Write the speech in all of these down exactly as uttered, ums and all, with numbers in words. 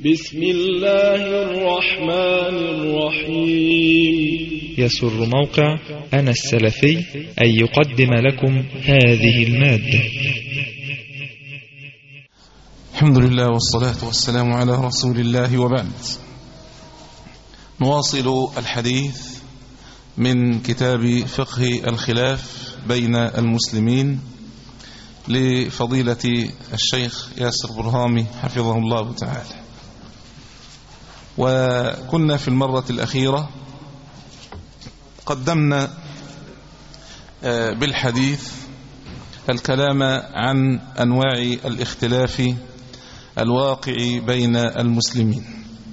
بسم الله الرحمن الرحيم. يسر موقع أنا السلفي أن يقدم لكم هذه المادة. الحمد لله والصلاة والسلام على رسول الله، وبعد. نواصل الحديث من كتاب فقه الخلاف بين المسلمين لفضيلة الشيخ ياسر برهامي حفظه الله تعالى. وكنا في المرة الأخيرة قدمنا بالحديث الكلام عن أنواع الاختلاف الواقع بين المسلمين،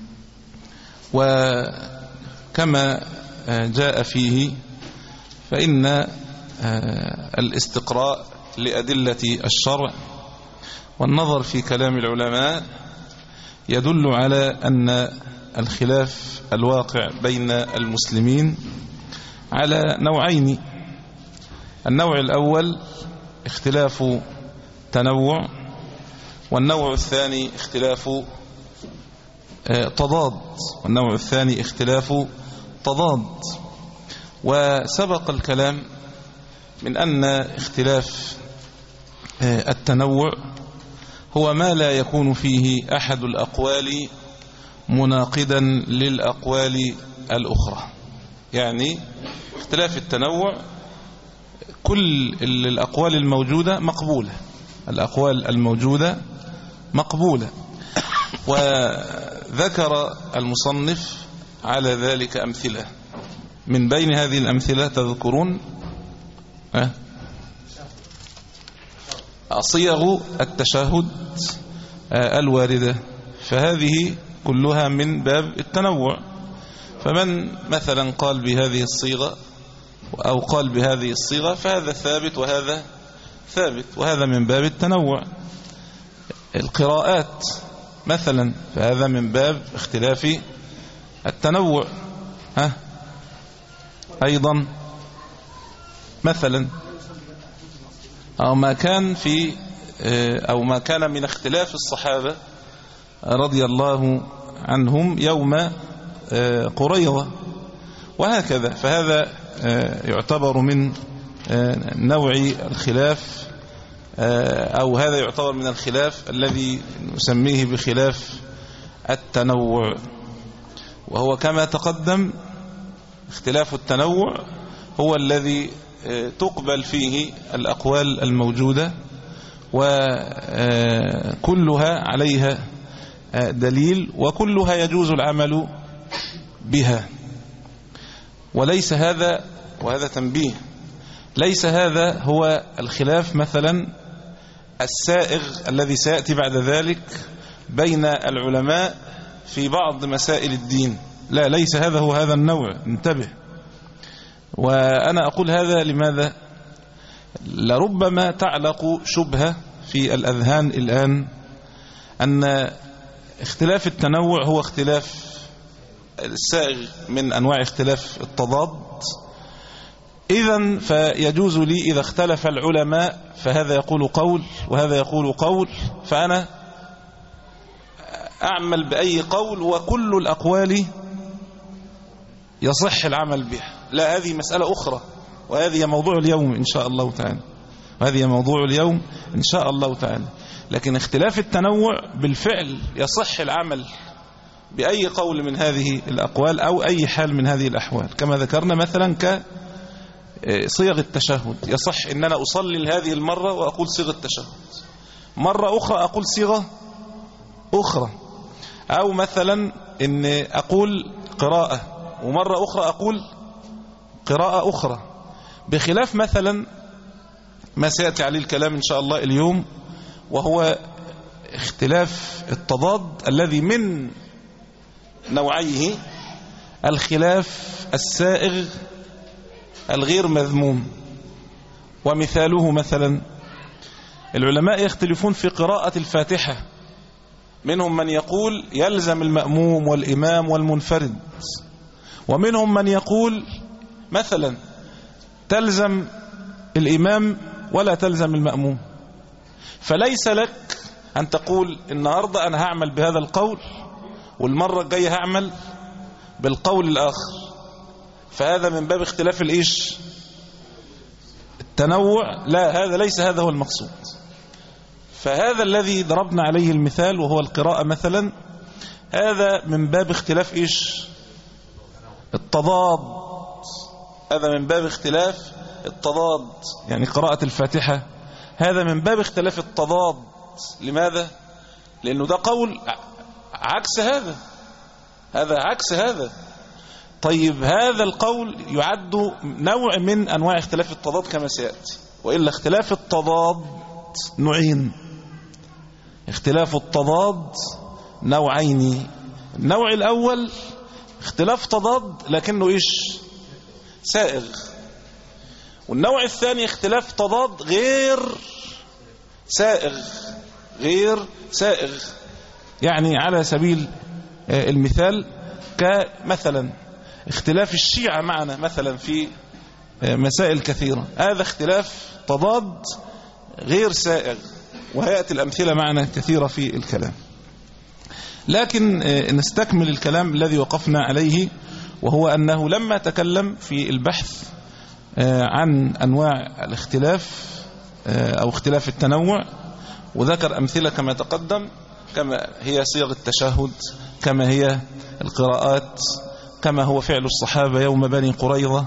وكما جاء فيه فإن الاستقراء لأدلة الشرع والنظر في كلام العلماء يدل على أن الخلاف الواقع بين المسلمين على نوعين. النوع الأول اختلاف تنوع، والنوع الثاني اختلاف تضاد والنوع الثاني اختلاف تضاد. وسبق الكلام من أن اختلاف التنوع هو ما لا يكون فيه أحد الأقوال مناقضا للأقوال الأخرى. يعني اختلاف التنوع كل الأقوال الموجودة مقبولة، الأقوال الموجودة مقبولة. وذكر المصنف على ذلك أمثلة. من بين هذه الأمثلة تذكرون أه؟ صيغ التشهد الواردة، فهذه كلها من باب التنوع. فمن مثلا قال بهذه الصيغة أو قال بهذه الصيغة فهذا ثابت وهذا ثابت، وهذا من باب التنوع. القراءات مثلا فهذا من باب اختلاف التنوع. ها أيضا مثلا أو ما كان في أو ما كان من اختلاف الصحابة رضي الله عنهم يوم قريظة، وهكذا. فهذا يعتبر من نوع الخلاف، أو هذا يعتبر من الخلاف الذي نسميه بخلاف التنوع. وهو كما تقدم اختلاف التنوع هو الذي تقبل فيه الأقوال الموجودة وكلها عليها دليل وكلها يجوز العمل بها. وليس هذا، وهذا تنبيه، ليس هذا هو الخلاف مثلا السائغ الذي سيأتي بعد ذلك بين العلماء في بعض مسائل الدين. لا، ليس هذا هو هذا النوع، انتبه. وأنا أقول هذا لماذا؟ لربما تعلق شبهة في الأذهان الآن أن اختلاف التنوع هو اختلاف السائغ من أنواع اختلاف التضاد. إذن فيجوز لي إذا اختلف العلماء فهذا يقول قول وهذا يقول قول، فأنا أعمل بأي قول وكل الأقوال يصح العمل بها. لا، هذه مسألة أخرى، وهذه موضوع اليوم إن شاء الله تعالى وهذه موضوع اليوم إن شاء الله تعالى. لكن اختلاف التنوع بالفعل يصح العمل بأي قول من هذه الأقوال أو أي حال من هذه الأحوال، كما ذكرنا مثلا كصيغ التشهد. يصح إن أنا أصلي لهذه المرة وأقول صيغة التشهد، مرة أخرى أقول صيغة أخرى، أو مثلا إن أقول قراءة ومرة أخرى أقول قراءة أخرى، بخلاف مثلا ما سيأتي عليه الكلام إن شاء الله اليوم، وهو اختلاف التضاد الذي من نوعيه الخلاف السائغ الغير مذموم. ومثاله مثلا العلماء يختلفون في قراءة الفاتحة، منهم من يقول يلزم المأموم والإمام والمنفرد، ومنهم من يقول مثلا تلزم الإمام ولا تلزم المأموم. فليس لك أن تقول النهاردة أنا هعمل بهذا القول والمرة الجاية هعمل بالقول الآخر، فهذا من باب اختلاف الإيش التنوع. لا، هذا ليس هذا هو المقصود. فهذا الذي ضربنا عليه المثال وهو القراءة مثلا، هذا من باب اختلاف إيش التضاد، هذا من باب اختلاف التضاد. يعني قراءة الفاتحة هذا من باب اختلاف التضاد. لماذا؟ لأنه ده قول عكس هذا، هذا عكس هذا. طيب هذا القول يعد نوع من أنواع اختلاف التضاد كما سيأتي، وإلا اختلاف التضاد نوعين، اختلاف التضاد نوعين. النوع الأول اختلاف تضاد لكنه إيش سائغ، والنوع الثاني اختلاف تضاد غير سائغ، غير سائغ. يعني على سبيل المثال كمثلا اختلاف الشيعة معنا مثلا في مسائل كثيرة، هذا اختلاف تضاد غير سائغ، وهيأتي الأمثلة معنا كثيرة في الكلام. لكن نستكمل الكلام الذي وقفنا عليه، وهو أنه لما تكلم في البحث عن أنواع الاختلاف أو اختلاف التنوع، وذكر أمثلة كما تقدم، كما هي صيغ التشهد، كما هي القراءات، كما هو فعل الصحابة يوم بني قريظة.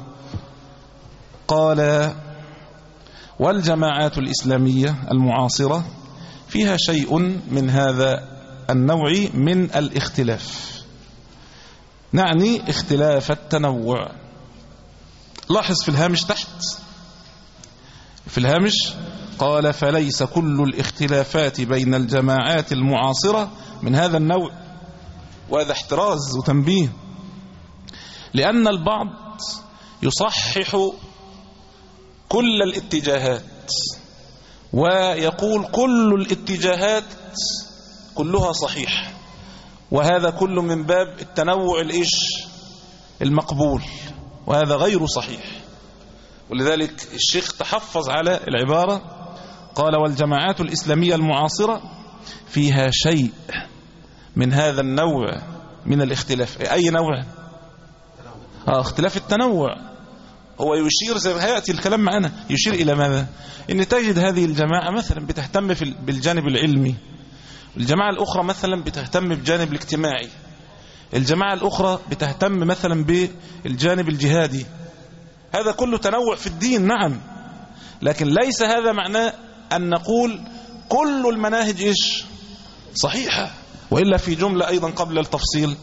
قال: والجماعات الإسلامية المعاصرة فيها شيء من هذا النوع من الاختلاف، نعني اختلاف التنوع. لاحظ في الهامش تحت، في الهامش قال: فليس كل الاختلافات بين الجماعات المعاصرة من هذا النوع. وهذا احتراز وتنبيه، لأن البعض يصحح كل الاتجاهات ويقول كل الاتجاهات كلها صحيح، وهذا كله من باب التنوع الإيش المقبول، وهذا غير صحيح. ولذلك الشيخ تحفظ على العبارة، قال: والجماعات الإسلامية المعاصرة فيها شيء من هذا النوع من الاختلاف. أي نوع؟ آه اختلاف التنوع. هو يشير زي ما هيأتي الكلام معنا، يشير إلى ماذا؟ إن تجد هذه الجماعة مثلا بتهتم في بالجانب العلمي، الجماعة الأخرى مثلا بتهتم بالجانب الاجتماعي، الجماعة الأخرى بتهتم مثلا بالجانب الجهادي. هذا كله تنوع في الدين، نعم، لكن ليس هذا معناه أن نقول كل المناهج إيش صحيحة. وإلا في جملة أيضا قبل التفصيل،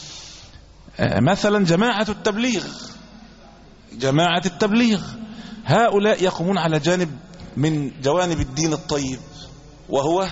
مثلا جماعة التبليغ، جماعة التبليغ هؤلاء يقومون على جانب من جوانب الدين الطيب، وهو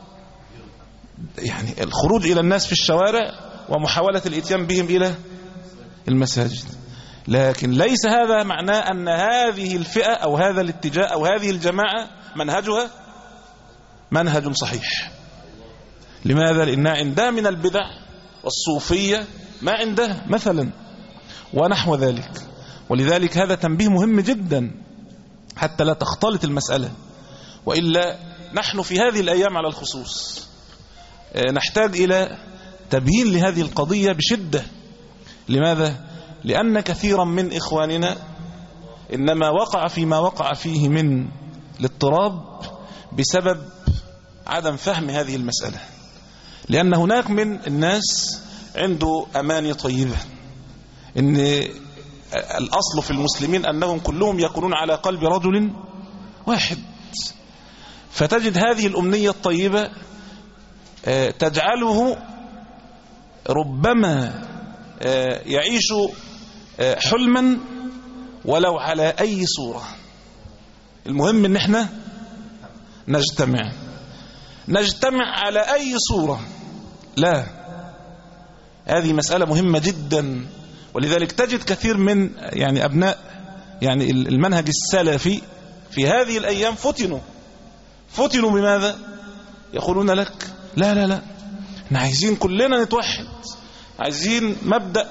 يعني الخروج إلى الناس في الشوارع ومحاولة الاتيان بهم إلى المساجد. لكن ليس هذا معناه أن هذه الفئة أو هذا الاتجاه أو هذه الجماعة منهجها منهج صحيح. لماذا؟ لأنها عندها من البدع والصوفية ما عندها مثلا ونحو ذلك. ولذلك هذا تنبيه مهم جدا حتى لا تختلط المسألة. وإلا نحن في هذه الأيام على الخصوص نحتاج إلى تبيين لهذه القضية بشدة. لماذا؟ لأن كثيرا من إخواننا إنما وقع فيما وقع فيه من الاضطراب بسبب عدم فهم هذه المسألة. لأن هناك من الناس عنده أماني طيبة إن الأصل في المسلمين أنهم كلهم يكونون على قلب رجل واحد، فتجد هذه الأمنية الطيبة تجعله ربما يعيش حلما ولو على أي صورة. المهم ان احنا نجتمع نجتمع على أي صورة. لا، هذه مسألة مهمة جدا. ولذلك تجد كثير من يعني أبناء يعني المنهج السلفي في هذه الأيام فتنوا فتنوا بماذا؟ يقولون لك لا لا لا احنا عايزين كلنا نتوحد، عايزين مبدأ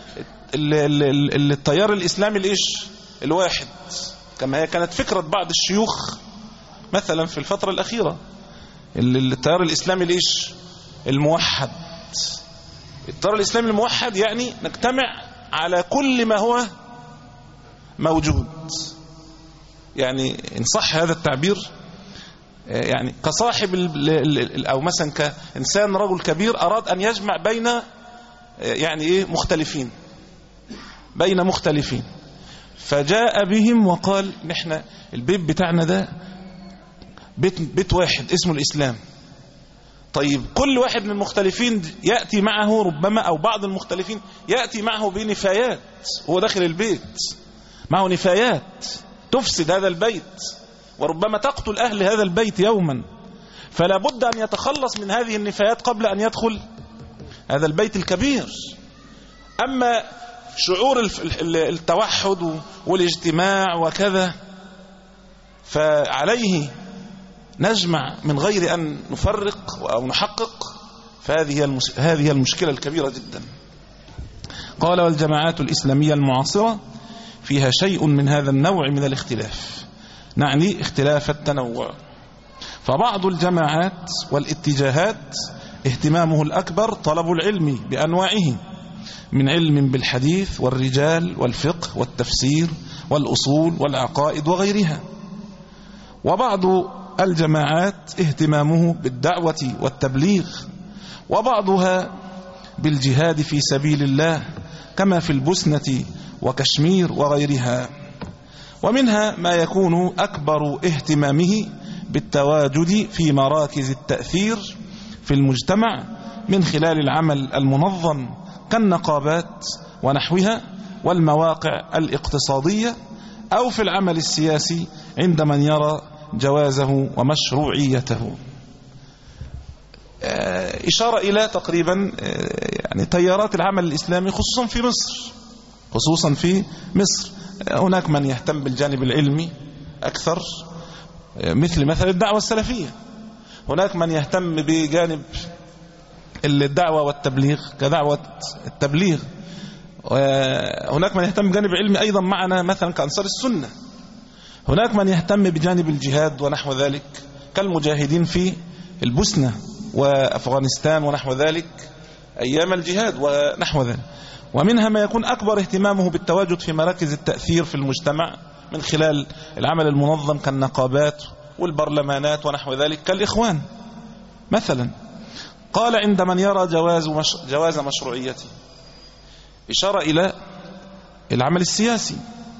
التيار الإسلامي الإيش الواحد، كما هي كانت فكرة بعض الشيوخ مثلا في الفترة الأخيرة، التيار الإسلامي الإيش الموحد. التيار الإسلامي الموحد يعني نجتمع على كل ما هو موجود، يعني إن صح هذا التعبير، يعني كصاحب أو مثلا كإنسان رجل كبير أراد أن يجمع بين يعني إيه مختلفين، بين مختلفين، فجاء بهم وقال نحن البيت بتاعنا ده بيت, بيت واحد اسمه الإسلام. طيب كل واحد من المختلفين يأتي معه ربما أو بعض المختلفين يأتي معه بنفايات، هو داخل البيت معه نفايات تفسد هذا البيت وربما تقتل أهل هذا البيت يوما، فلا بد أن يتخلص من هذه النفايات قبل أن يدخل هذا البيت الكبير. أما شعور التوحد والاجتماع وكذا فعليه نجمع من غير أن نفرق أو نحقق، فهذه هذه المشكلة الكبيرة جدا. قال والجماعات الإسلامية المعاصرة فيها شيء من هذا النوع من الاختلاف، نعني اختلاف التنوع. فبعض الجماعات والاتجاهات اهتمامه الأكبر طلب العلم بأنواعه، من علم بالحديث والرجال والفقه والتفسير والأصول والعقائد وغيرها. وبعض الجماعات اهتمامه بالدعوة والتبليغ، وبعضها بالجهاد في سبيل الله كما في البوسنة وكشمير وغيرها. ومنها ما يكون أكبر اهتمامه بالتواجد في مراكز التأثير في المجتمع من خلال العمل المنظم كالنقابات ونحوها والمواقع الاقتصادية، أو في العمل السياسي عند من يرى جوازه ومشروعيته. إشارة إلى تقريبا يعني تيارات العمل الإسلامي خصوصا في مصر، خصوصا في مصر هناك من يهتم بالجانب العلمي أكثر مثل مثل الدعوة السلفية، هناك من يهتم بجانب الدعوة والتبليغ كدعوة التبليغ، هناك من يهتم بجانب علمي أيضا معنا مثلا كأنصار السنة، هناك من يهتم بجانب الجهاد ونحو ذلك كالمجاهدين في البوسنة وأفغانستان ونحو ذلك أيام الجهاد ونحو ذلك. ومنها ما يكون أكبر اهتمامه بالتواجد في مراكز التأثير في المجتمع من خلال العمل المنظم كالنقابات والبرلمانات ونحو ذلك كالإخوان مثلا. قال عند من يرى جواز, مش جواز مشروعيته، إشارة إلى العمل السياسي.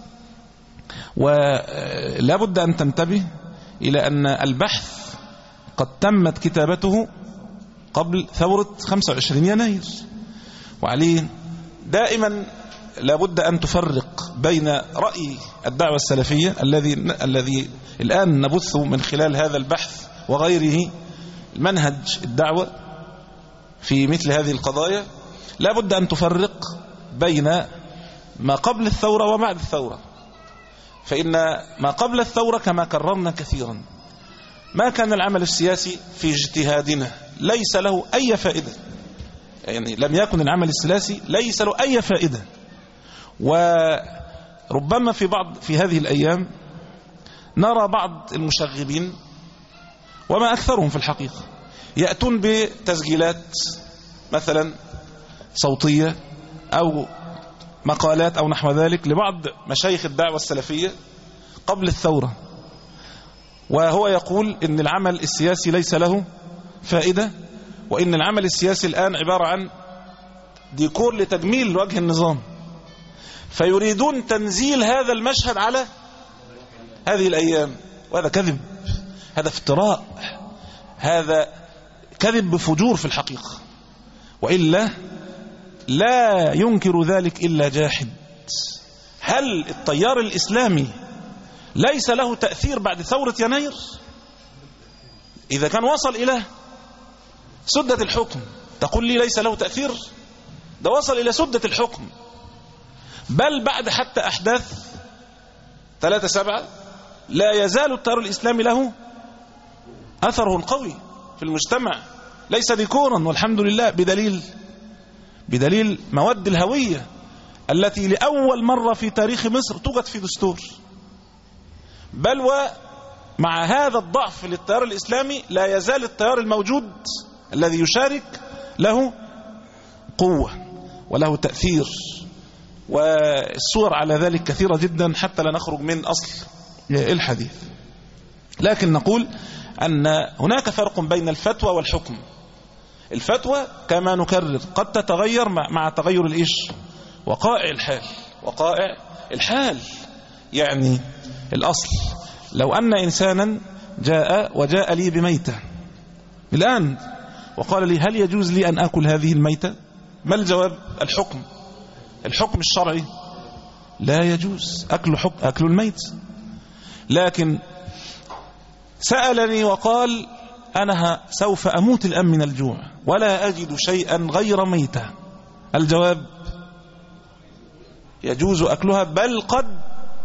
ولا بد أن تنتبه إلى أن البحث قد تمت كتابته قبل ثورة خمسة وعشرين يناير، وعليه دائما لا بد أن تفرق بين رأي الدعوة السلفية الذي الذي الآن نبث من خلال هذا البحث وغيره منهج الدعوة في مثل هذه القضايا، لا بد أن تفرق بين ما قبل الثورة وبعد الثورة. فإن ما قبل الثورة كما كررنا كثيرا ما كان العمل السياسي في اجتهادنا ليس له أي فائدة، يعني لم يكن العمل السياسي ليس له أي فائدة. وربما في بعض في هذه الأيام نرى بعض المشغبين وما أكثرهم في الحقيقة يأتون بتسجيلات مثلا صوتية أو مقالات أو نحو ذلك لبعض مشايخ الدعوة السلفية قبل الثورة، وهو يقول إن العمل السياسي ليس له فائدة، وإن العمل السياسي الآن عبارة عن ديكور لتجميل وجه النظام، فيريدون تنزيل هذا المشهد على هذه الأيام. وهذا كذب، هذا افتراء، هذا كذب بفجور في الحقيقة، وإلا لا ينكر ذلك إلا جاحد. هل التيار الإسلامي ليس له تأثير بعد ثورة يناير؟ إذا كان وصل إلى سدة الحكم تقول لي ليس له تأثير؟ ده وصل إلى سدة الحكم، بل بعد حتى أحداث ثلاثة سبعة لا يزال التيار الإسلامي له أثره القوي في المجتمع، ليس ديكورا والحمد لله، بدليل بدليل مواد الهوية التي لأول مرة في تاريخ مصر توجد في دستور. بل ومع هذا الضعف للتيار الإسلامي لا يزال التيار الموجود الذي يشارك له قوة وله تأثير، والصور على ذلك كثيرة جدا حتى لا نخرج من أصل الحديث. لكن نقول أن هناك فرق بين الفتوى والحكم. الفتوى كما نكرر قد تتغير مع تغير الإيش وقائع الحال. وقائع الحال يعني الأصل لو أن إنسانا جاء وجاء لي بميتة الآن وقال لي هل يجوز لي أن أكل هذه الميتة؟ ما الجواب؟ الحكم الحكم الشرعي لا يجوز أكل, حكم أكل الميت. لكن سألني وقال أنا سوف أموت الآن من الجوع ولا أجد شيئا غير ميتة، الجواب يجوز أكلها بل قد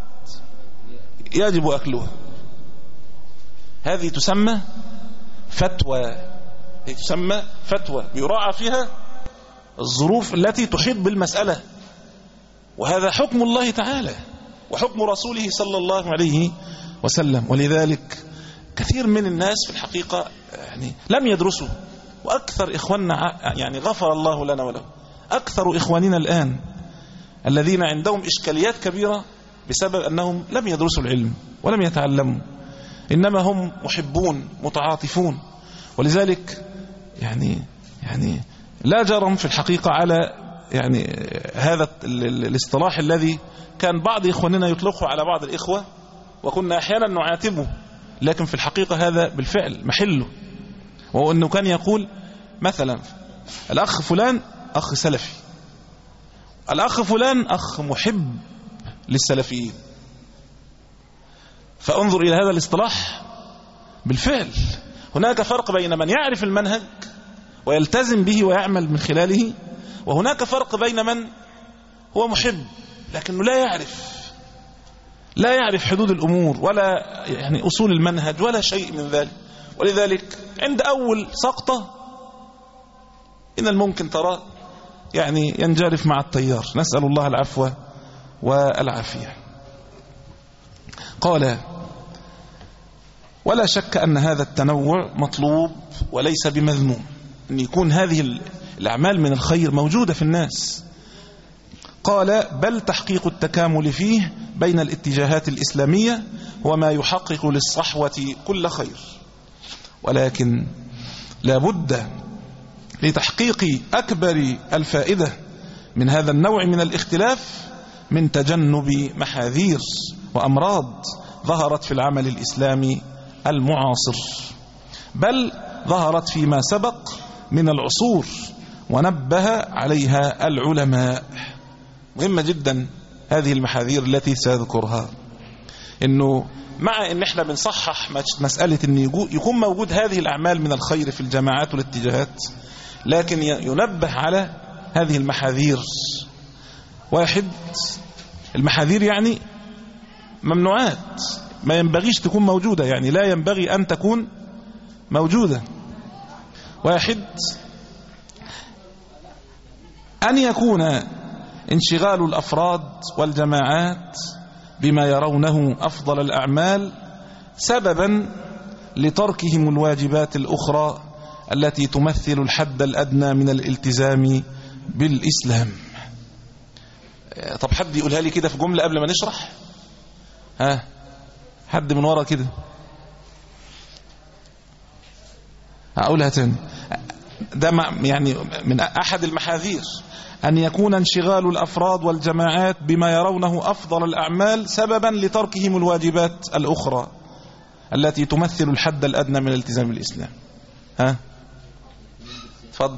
يجب أكلها. هذه تسمى فتوى، هذه تسمى فتوى يراعى فيها الظروف التي تحيط بالمسألة، وهذا حكم الله تعالى وحكم رسوله صلى الله عليه وسلم. ولذلك كثير من الناس في الحقيقة يعني لم يدرسوا، وأكثر إخواننا يعني غفر الله لنا وله أكثر إخواننا الآن الذين عندهم إشكاليات كبيرة بسبب أنهم لم يدرسوا العلم ولم يتعلموا، إنما هم محبون متعاطفون. ولذلك يعني يعني لا جرم في الحقيقة على يعني هذا الاصطلاح الذي كان بعض إخواننا يطلقه على بعض الإخوة وكنا أحيانا نعاتبه، لكن في الحقيقة هذا بالفعل محله. وهو أنه كان يقول مثلا الأخ فلان أخ سلفي، الأخ فلان أخ محب للسلفيين. فانظر إلى هذا الاصطلاح، بالفعل هناك فرق بين من يعرف المنهج ويلتزم به ويعمل من خلاله، وهناك فرق بين من هو محب لكنه لا يعرف لا يعرف حدود الأمور ولا يعني أصول المنهج ولا شيء من ذلك. ولذلك عند أول سقطة إن الممكن ترى يعني ينجرف مع التيار، نسأل الله العفو والعافية. قال ولا شك أن هذا التنوع مطلوب وليس بمذموم، أن يكون هذه الأعمال من الخير موجودة في الناس. قال بل تحقيق التكامل فيه بين الاتجاهات الإسلامية هو ما يحقق للصحوة كل خير، ولكن لا بد لتحقيق أكبر الفائدة من هذا النوع من الاختلاف من تجنب محاذير وأمراض ظهرت في العمل الإسلامي المعاصر، بل ظهرت فيما سبق من العصور ونبه عليها العلماء. مهمة جدا هذه المحاذير التي سأذكرها، إنه مع إن إحنا بنصحح مسألة إن يكون موجود هذه الأعمال من الخير في الجماعات والاتجاهات، لكن ينبه على هذه المحاذير. واحد، المحاذير يعني ممنوعات ما ينبغيش تكون موجودة، يعني لا ينبغي أن تكون موجودة. واحد، أن يكون انشغال الأفراد والجماعات بما يرونه أفضل الأعمال سببا لتركهم الواجبات الأخرى التي تمثل الحد الأدنى من الالتزام بالإسلام. طب حد يقولها لي كده في جملة قبل ما نشرح؟ ها، حد من ورا كده؟ هقولها تاني. ده يعني من أحد المحاذير أن يكون انشغال الأفراد والجماعات بما يرونه أفضل الأعمال سببا لتركهم الواجبات الأخرى التي تمثل الحد الأدنى من الالتزام بالإسلام. ها، تفضل.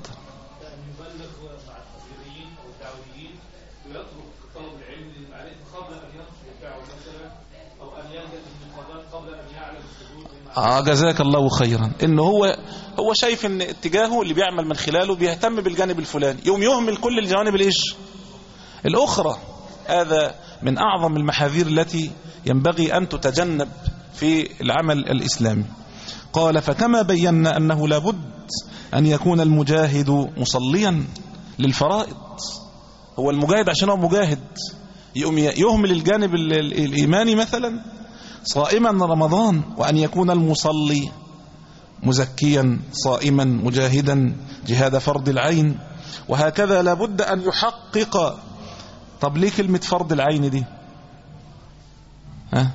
آه جزاك الله خيرا. إنه هو هو شايف إن اتجاهه اللي بيعمل من خلاله بيهتم بالجانب الفلاني، يوم يهمل كل الجوانب الإيش الأخرى. هذا من أعظم المحاذير التي ينبغي أن تتجنب في العمل الإسلامي. قال فكما بينا أنه لابد أن يكون المجاهد مصليا للفرائض. هو المجاهد عشان هو مجاهد يوم يهمل الجانب الإيماني مثلا، صائما رمضان، وأن يكون المصلي مزكيا صائما مجاهدا جهاد فرض العين، وهكذا لابد أن يحقق. طب ليه كلمة فرض العين دي؟ ها؟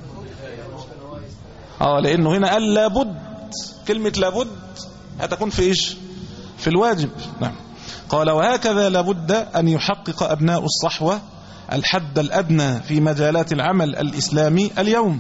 آه لأنه هنا قال لابد، كلمة لابد هتكون في إيش؟ في الواجب. نعم. قال وهكذا لابد أن يحقق أبناء الصحوة الحد الأدنى في مجالات العمل الإسلامي اليوم.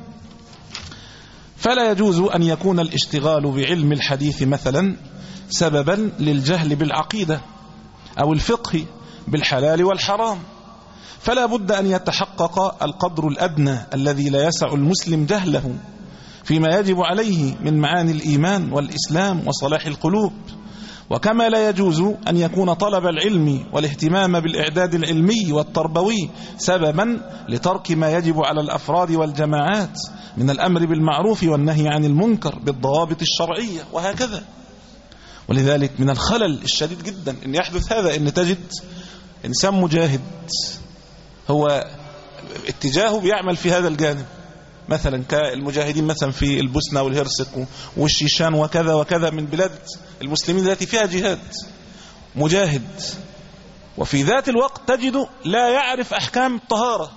فلا يجوز أن يكون الاشتغال بعلم الحديث مثلا سببا للجهل بالعقيدة أو الفقه بالحلال والحرام، فلا بد أن يتحقق القدر الأدنى الذي لا يسع المسلم جهله فيما يجب عليه من معاني الإيمان والإسلام وصلاح القلوب. وكما لا يجوز أن يكون طلب العلم والاهتمام بالإعداد العلمي والتربوي سببا لترك ما يجب على الأفراد والجماعات من الأمر بالمعروف والنهي عن المنكر بالضوابط الشرعية وهكذا. ولذلك من الخلل الشديد جدا أن يحدث هذا، أن تجد إنسان مجاهد هو اتجاهه بيعمل في هذا الجانب، مثلا كالمجاهدين مثلا في البوسنة والهرسك والشيشان وكذا وكذا من بلاد المسلمين التي فيها جهاد، مجاهد وفي ذات الوقت تجده لا يعرف أحكام الطهارة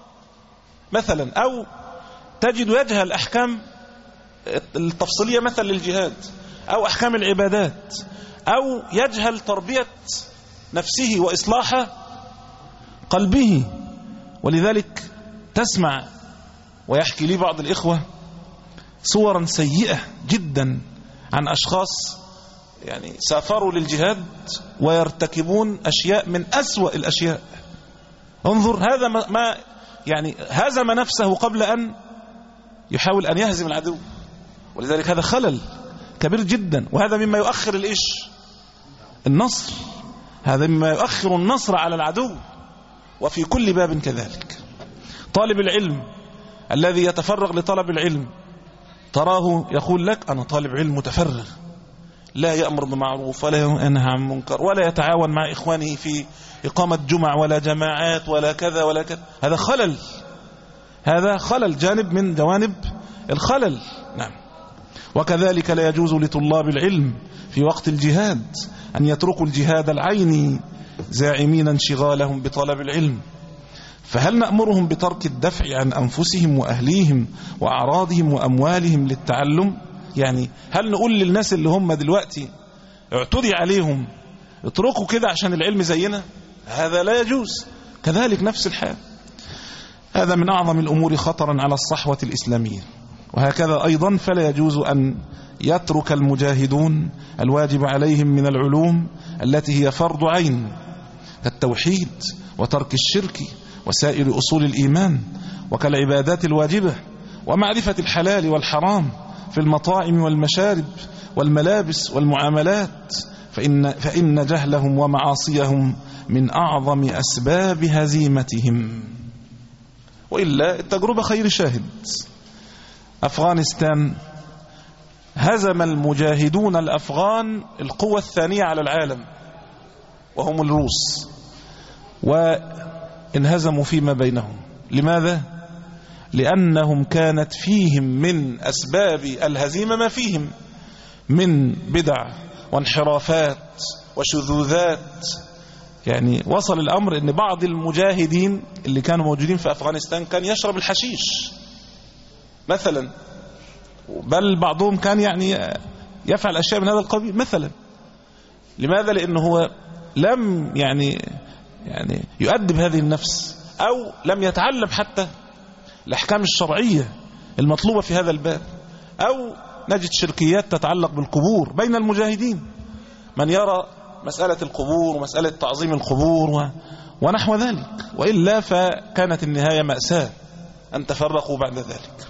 مثلا، أو تجد يجهل أحكام التفصيلية مثلا للجهاد أو أحكام العبادات، أو يجهل تربية نفسه وإصلاح قلبه. ولذلك تسمع ويحكي لي بعض الإخوة صورا سيئة جدا عن أشخاص يعني سافروا للجهاد ويرتكبون أشياء من أسوأ الأشياء. انظر، هذا ما يعني هزم نفسه قبل أن يحاول أن يهزم العدو. ولذلك هذا خلل كبير جدا، وهذا مما يؤخر الإيش؟ النصر. هذا مما يؤخر النصر على العدو، وفي كل باب كذلك. طالب العلم الذي يتفرغ لطلب العلم تراه يقول لك أنا طالب علم متفرغ، لا يأمر بمعروف ولا ينهى عن منكر ولا يتعاون مع إخوانه في إقامة جمع ولا جماعات ولا كذا ولا كذا. هذا خلل، هذا خلل جانب من جوانب الخلل. نعم. وكذلك لا يجوز لطلاب العلم في وقت الجهاد أن يتركوا الجهاد العيني زاعمين انشغالهم بطلب العلم. فهل نأمرهم بترك الدفع عن أنفسهم وأهليهم وأعراضهم وأموالهم للتعلم؟ يعني هل نقول للناس اللي هم دلوقتي اعتدي عليهم اتركوا كده عشان العلم زينا؟ هذا لا يجوز. كذلك نفس الحال، هذا من أعظم الأمور خطرا على الصحوة الإسلامية. وهكذا أيضا فلا يجوز أن يترك المجاهدون الواجب عليهم من العلوم التي هي فرض عين كالتوحيد وترك الشرك وسائر أصول الإيمان وكالعبادات الواجبة ومعرفة الحلال والحرام في المطاعم والمشارب والملابس والمعاملات، فإن, فإن جهلهم ومعاصيهم من أعظم أسباب هزيمتهم. وإلا التجربة خير شاهد. أفغانستان هزم المجاهدون الأفغان القوة الثانية على العالم وهم الروس، وانهزموا فيما بينهم. لماذا؟ لأنهم كانت فيهم من أسباب الهزيمة ما فيهم من بدع وانحرافات وشذوذات. يعني وصل الأمر أن بعض المجاهدين اللي كانوا موجودين في أفغانستان كان يشرب الحشيش مثلا، بل بعضهم كان يعني يفعل أشياء من هذا القبيل مثلا. لماذا؟ لأنه هو لم يعني يعني يؤدب هذه النفس، أو لم يتعلم حتى الأحكام الشرعية المطلوبة في هذا الباب. أو نجد شركيات تتعلق بالقبور بين المجاهدين، من يرى مسألة القبور ومسألة تعظيم القبور و... ونحو ذلك. وإلا فكانت النهاية مأساة أن تفرقوا بعد ذلك.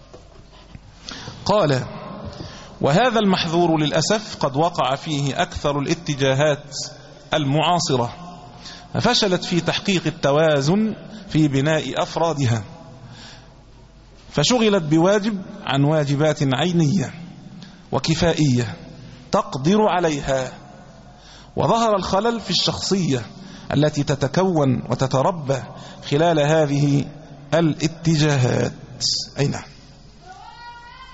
قال: وهذا المحظور للأسف قد وقع فيه أكثر الاتجاهات المعاصرة، ففشلت في تحقيق التوازن في بناء أفرادها، فشغلت بواجب عن واجبات عينية وكفائية تقدر عليها، وظهر الخلل في الشخصية التي تتكون وتتربى خلال هذه الاتجاهات. أي نعم.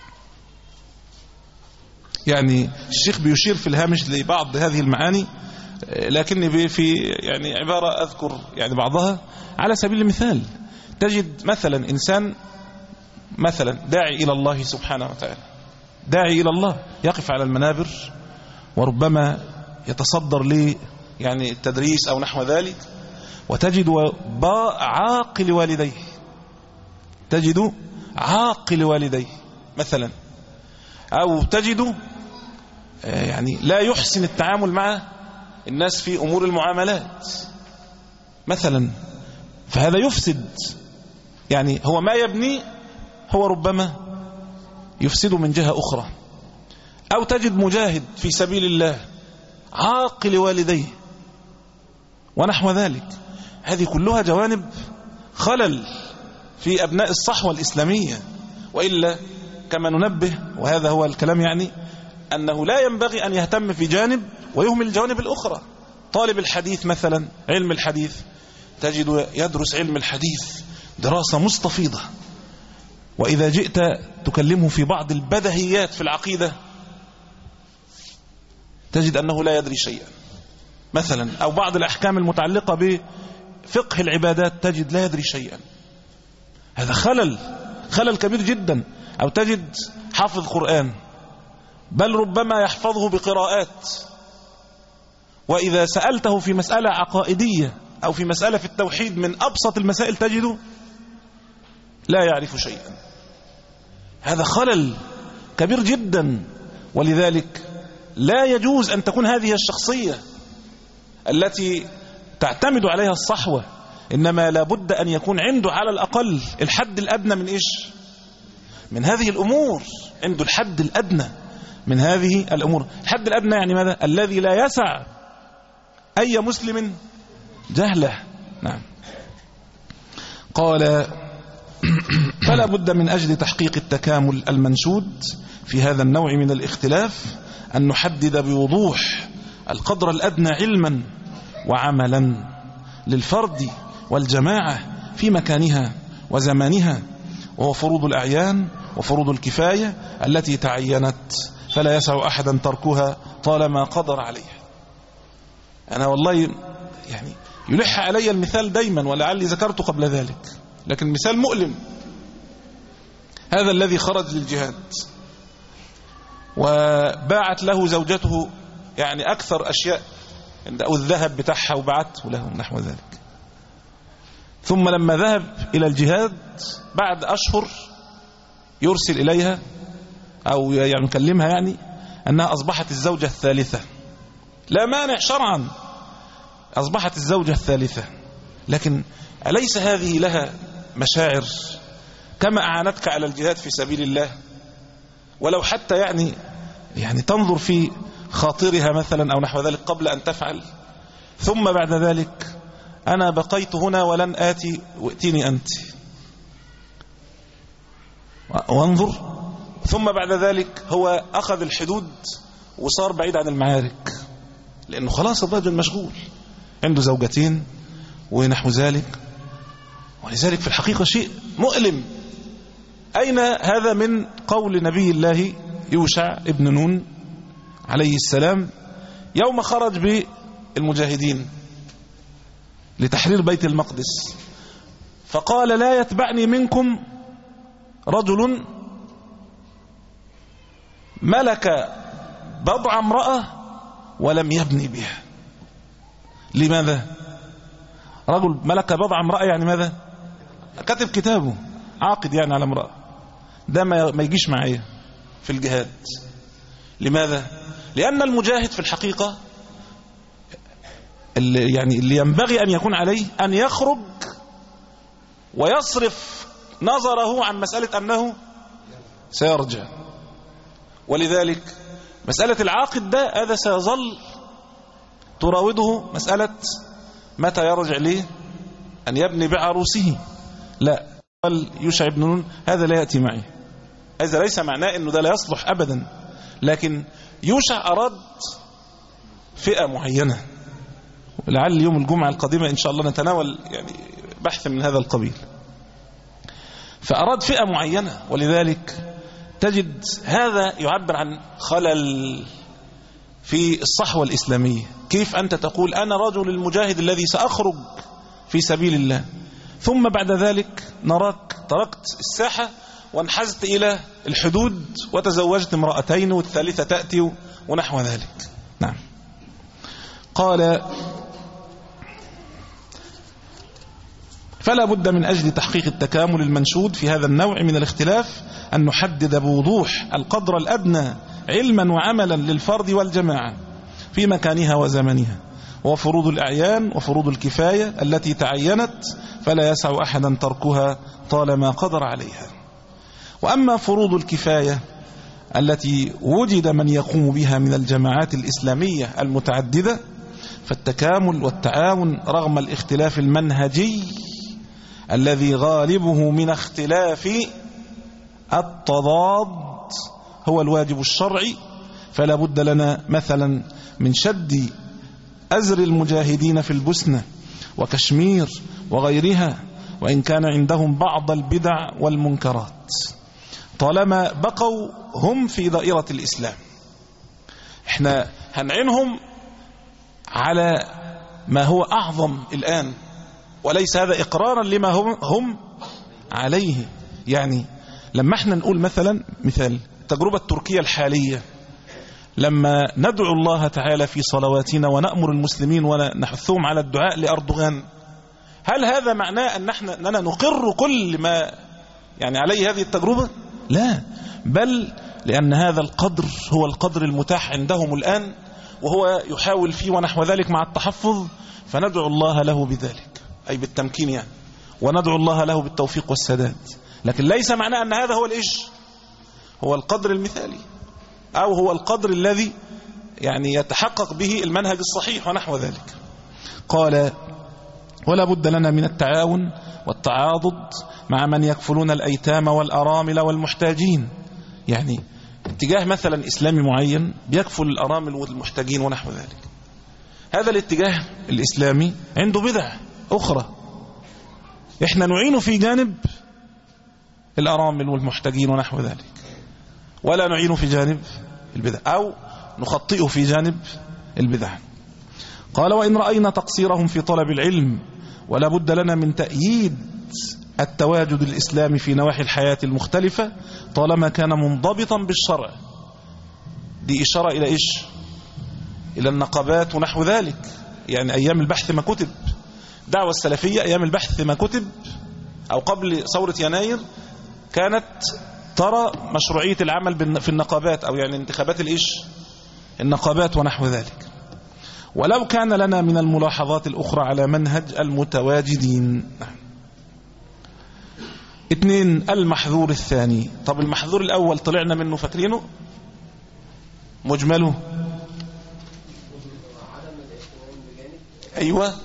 يعني الشيخ بيشير في الهامش لبعض هذه المعاني لكني في يعني عبارة أذكر يعني بعضها على سبيل المثال. تجد مثلا إنسان مثلا داعي إلى الله سبحانه وتعالى، داعي إلى الله، يقف على المنابر وربما يتصدر لي يعني التدريس أو نحو ذلك، وتجد عاقل والديه، تجد عاقل والديه مثلا، أو تجد يعني لا يحسن التعامل مع الناس في أمور المعاملات مثلا، فهذا يفسد. يعني هو ما يبني هو ربما يفسد من جهة أخرى. أو تجد مجاهد في سبيل الله عاقل والديه ونحو ذلك. هذه كلها جوانب خلل في أبناء الصحوة الإسلامية. وإلا كما ننبه، وهذا هو الكلام، يعني أنه لا ينبغي أن يهتم في جانب ويهمل الجوانب الأخرى. طالب الحديث مثلا، علم الحديث، تجد يدرس علم الحديث دراسة مستفيضة، وإذا جئت تكلمه في بعض البدهيات في العقيدة تجد أنه لا يدري شيئا مثلا، أو بعض الأحكام المتعلقة بفقه العبادات تجد لا يدري شيئا. هذا خلل خلل كبير جدا. أو تجد حافظ قرآن، بل ربما يحفظه بقراءات، وإذا سألته في مسألة عقائدية أو في مسألة في التوحيد من أبسط المسائل تجده لا يعرف شيئا. هذا خلل كبير جدا. ولذلك لا يجوز أن تكون هذه الشخصية التي تعتمد عليها الصحوة، إنما لابد أن يكون عنده على الأقل الحد الأدنى من إيش؟ من هذه الأمور. عنده الحد الأدنى من هذه الأمور. الحد الأدنى يعني ماذا؟ الذي لا يسع أي مسلم جهله. نعم. قال فلا بد من أجل تحقيق التكامل المنشود في هذا النوع من الاختلاف أن نحدد بوضوح القدر الأدنى علما وعملا للفرد والجماعة في مكانها وزمانها، وهو فروض الأعيان وفروض الكفاية التي تعينت فلا يسع أحدا تركها طالما قدر عليها. أنا والله يعني يلح علي المثال دايما، ولعلي ذكرته قبل ذلك، لكن مثال مؤلم. هذا الذي خرج للجهاد وباعت له زوجته يعني أكثر أشياء، أو الذهب بتاعها وبعته له نحو ذلك. ثم لما ذهب إلى الجهاد بعد أشهر يرسل إليها أو يعني يكلمها يعني أنها أصبحت الزوجة الثالثة. لا مانع شرعا، أصبحت الزوجة الثالثة، لكن أليس هذه لها مشاعر كما أعانتك على الجهاد في سبيل الله؟ ولو حتى يعني يعني تنظر في خاطرها مثلا أو نحو ذلك قبل أن تفعل. ثم بعد ذلك أنا بقيت هنا ولن آتي وائتيني أنت، وانظر. ثم بعد ذلك هو أخذ الحدود وصار بعيد عن المعارك، لأنه خلاص الرجل مشغول، عنده زوجتين ونحو ذلك. ولذلك في الحقيقة شيء مؤلم. أين هذا من قول نبي الله يوشع ابن نون عليه السلام يوم خرج بالمجاهدين لتحرير بيت المقدس، فقال لا يتبعني منكم رجل ملك بضع امرأة ولم يبني بها. لماذا؟ رجل ملك بضع امرأة يعني ماذا؟ كتب كتابه، عاقد يعني على امرأة، ده ما يجيش معايا في الجهاد. لماذا؟ لأن المجاهد في الحقيقة اللي يعني اللي ينبغي أن يكون عليه أن يخرج ويصرف نظره عن مسألة أنه سيرجع. ولذلك مسألة العاقد ده هذا سيظل تراوده مسألة متى يرجع ليه أن يبني بعروسه. لا، قال يوشع بن نون هذا لا يأتي معي. هذا ليس معناه أنه ده لا يصلح أبدا، لكن يوشع أراد فئة معينة، ولعل يوم الجمعة القادمة إن شاء الله نتناول يعني بحث من هذا القبيل. فأراد فئة معينة، ولذلك تجد هذا يعبر عن خلل في الصحوة الإسلامية. كيف أنت تقول أنا رجل المجاهد الذي سأخرج في سبيل الله، ثم بعد ذلك نراك تركت الساحة وانحزت إلى الحدود وتزوجت امرأتين والثالثة تأتي ونحو ذلك. نعم. قال فلا بد من أجل تحقيق التكامل المنشود في هذا النوع من الاختلاف أن نحدد بوضوح القدر الأدنى علما وعملا للفرد والجماعة في مكانها وزمنها، وفروض الأعيان وفروض الكفاية التي تعينت فلا يسع أحدا تركها طالما قدر عليها. وأما فروض الكفاية التي وجد من يقوم بها من الجماعات الإسلامية المتعددة فالتكامل والتعاون رغم الاختلاف المنهجي الذي غالبه من اختلاف التضاد هو الواجب الشرعي. فلا بد لنا مثلا من شد أزر المجاهدين في البوسنة وكشمير وغيرها، وإن كان عندهم بعض البدع والمنكرات، طالما بقوا هم في دائرة الإسلام. احنا هنعينهم على ما هو أعظم الآن، وليس هذا إقرارا لما هم, هم عليه. يعني لما احنا نقول مثلا مثال التجربة التركية الحالية، لما ندعو الله تعالى في صلواتنا ونأمر المسلمين ونحثهم على الدعاء لأردوغان، هل هذا معناه أن نحن أننا نقر كل ما يعني عليه هذه التجربة؟ لا، بل لأن هذا القدر هو القدر المتاح عندهم الآن، وهو يحاول فيه ونحو ذلك مع التحفظ، فندعو الله له بذلك أي بالتمكين يعني، وندعو الله له بالتوفيق والسداد. لكن ليس معناه أن هذا هو الإيش هو القدر المثالي أو هو القدر الذي يعني يتحقق به المنهج الصحيح ونحو ذلك. قال ولا بد لنا من التعاون والتعاضد مع من يكفلون الأيتام والأرامل والمحتاجين. يعني اتجاه مثلا إسلامي معين بيكفل الأرامل والمحتاجين ونحو ذلك، هذا الاتجاه الإسلامي عنده بدع أخرى احنا نعين في جانب الأرامل والمحتاجين ونحو ذلك، ولا نعين في جانب البدع أو نخطئه في جانب البدع. قال وإن رأينا تقصيرهم في طلب العلم ولا بد لنا من تأييد التواجد الإسلامي في نواحي الحياة المختلفة طالما كان منضبطا بالشرع. دي إشارة إلى إيش؟ إلى النقابات ونحو ذلك. يعني أيام البحث ما كتب، دعوة السلفية أيام البحث ما كتب أو قبل ثورة يناير كانت ترى مشروعية العمل في النقابات أو يعني انتخابات الإيش النقابات ونحو ذلك، ولو كان لنا من الملاحظات الأخرى على منهج المتواجدين. اثنين المحذور الثاني. طب المحذور الأول طلعنا منه فاكرينه مجمله؟ أيوة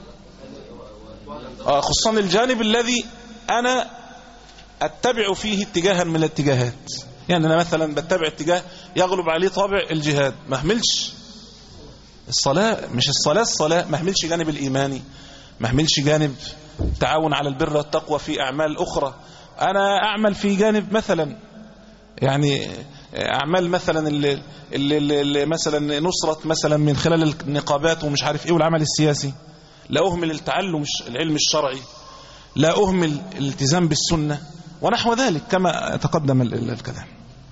آه خصوصا الجانب الذي أنا أتبع فيه اتجاها من الاتجاهات. يعني أنا مثلا بتبع اتجاه يغلب عليه طابع الجهاد، ما اهملش الصلاة، مش الصلاة الصلاة ما اهملش جانب الإيماني، ما اهملش جانب التعاون على البر والتقوى في أعمال أخرى. أنا أعمل في جانب مثلا يعني أعمال مثلا اللي اللي اللي مثلا نصرة مثلا من خلال النقابات ومش عارف إيه والعمل السياسي، لا أهمل التعلم العلم الشرعي، لا أهمل الالتزام بالسنة ونحو ذلك كما تقدم الكلام.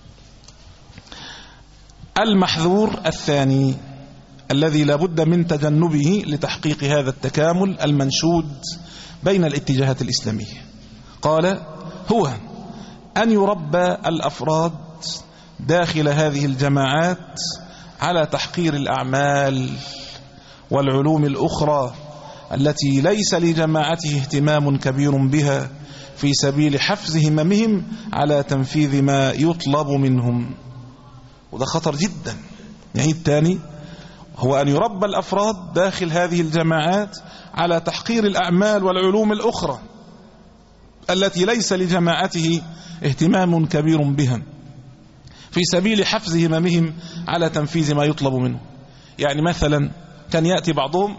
المحذور الثاني الذي لا بد من تجنبه لتحقيق هذا التكامل المنشود بين الاتجاهات الإسلامية، قال هو أن يربى الأفراد داخل هذه الجماعات على تحقير الأعمال والعلوم الأخرى التي ليس لجماعته اهتمام كبير بها في سبيل حفز هممهم على تنفيذ ما يطلب منهم. وده خطر جدا. يعني الثاني هو أن يربى الأفراد داخل هذه الجماعات على تحقير الأعمال والعلوم الأخرى التي ليس لجماعته اهتمام كبير بها في سبيل حفز هممهم على تنفيذ ما يطلب منه. يعني مثلا كان يأتي بعضهم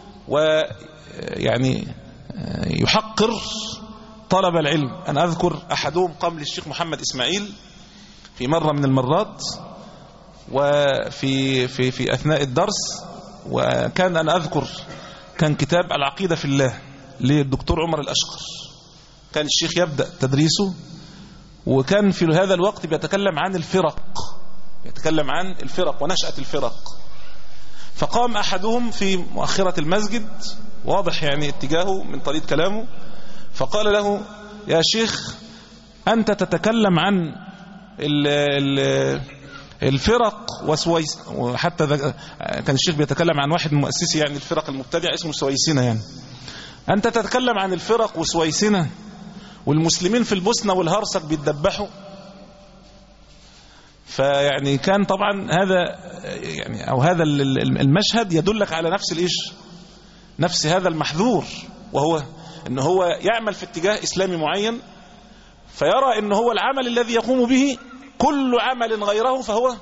ويعني يحقر طلب العلم. أنا أذكر أحدهم قام للشيخ محمد إسماعيل في مرة من المرات وفي في في أثناء الدرس، وكان أنا أذكر كان كتاب العقيدة في الله للدكتور عمر الأشقر، كان الشيخ يبدأ تدريسه، وكان في هذا الوقت بيتكلم عن الفرق، يتكلم عن الفرق ونشأة الفرق. فقام أحدهم في مؤخرة المسجد، واضح يعني اتجاهه من طريقة كلامه، فقال له: يا شيخ أنت تتكلم عن ال ال الفرق وسويس، وحتى كان الشيخ بيتكلم عن واحد من مؤسسي يعني الفرق المبتدعة اسمه سويسنة، يعني أنت تتكلم عن الفرق وسويسنة والمسلمين في البوسنة والهرسك بيتدبحوا. فيعني كان طبعا هذا يعني أو هذا المشهد يدلك على نفس الإيش، نفس هذا المحذور، وهو إن هو يعمل في اتجاه إسلامي معين، فيرى إن هو العمل الذي يقوم به كل عمل غيره فهو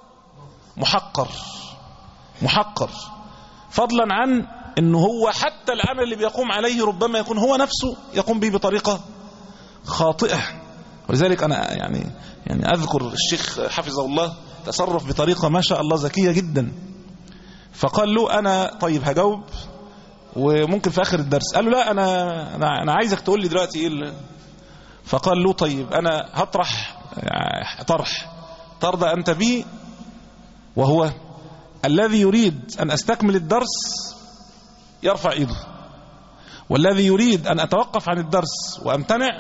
محقر محقر، فضلا عن إنه هو حتى العمل اللي بيقوم عليه ربما يكون هو نفسه يقوم به بطريقة خاطئة. ولذلك أنا يعني يعني أذكر الشيخ حفظه الله تصرف بطريقة ما شاء الله ذكية جدا. فقال له: أنا طيب هجاوب وممكن في آخر الدرس. قال له: لا أنا أنا, أنا عايزك تقول لي دلوقتي إيه. فقال له: طيب أنا هطرح طرح ترضى أنت به، وهو الذي يريد أن أستكمل الدرس يرفع إيده، والذي يريد أن أتوقف عن الدرس وأمتنع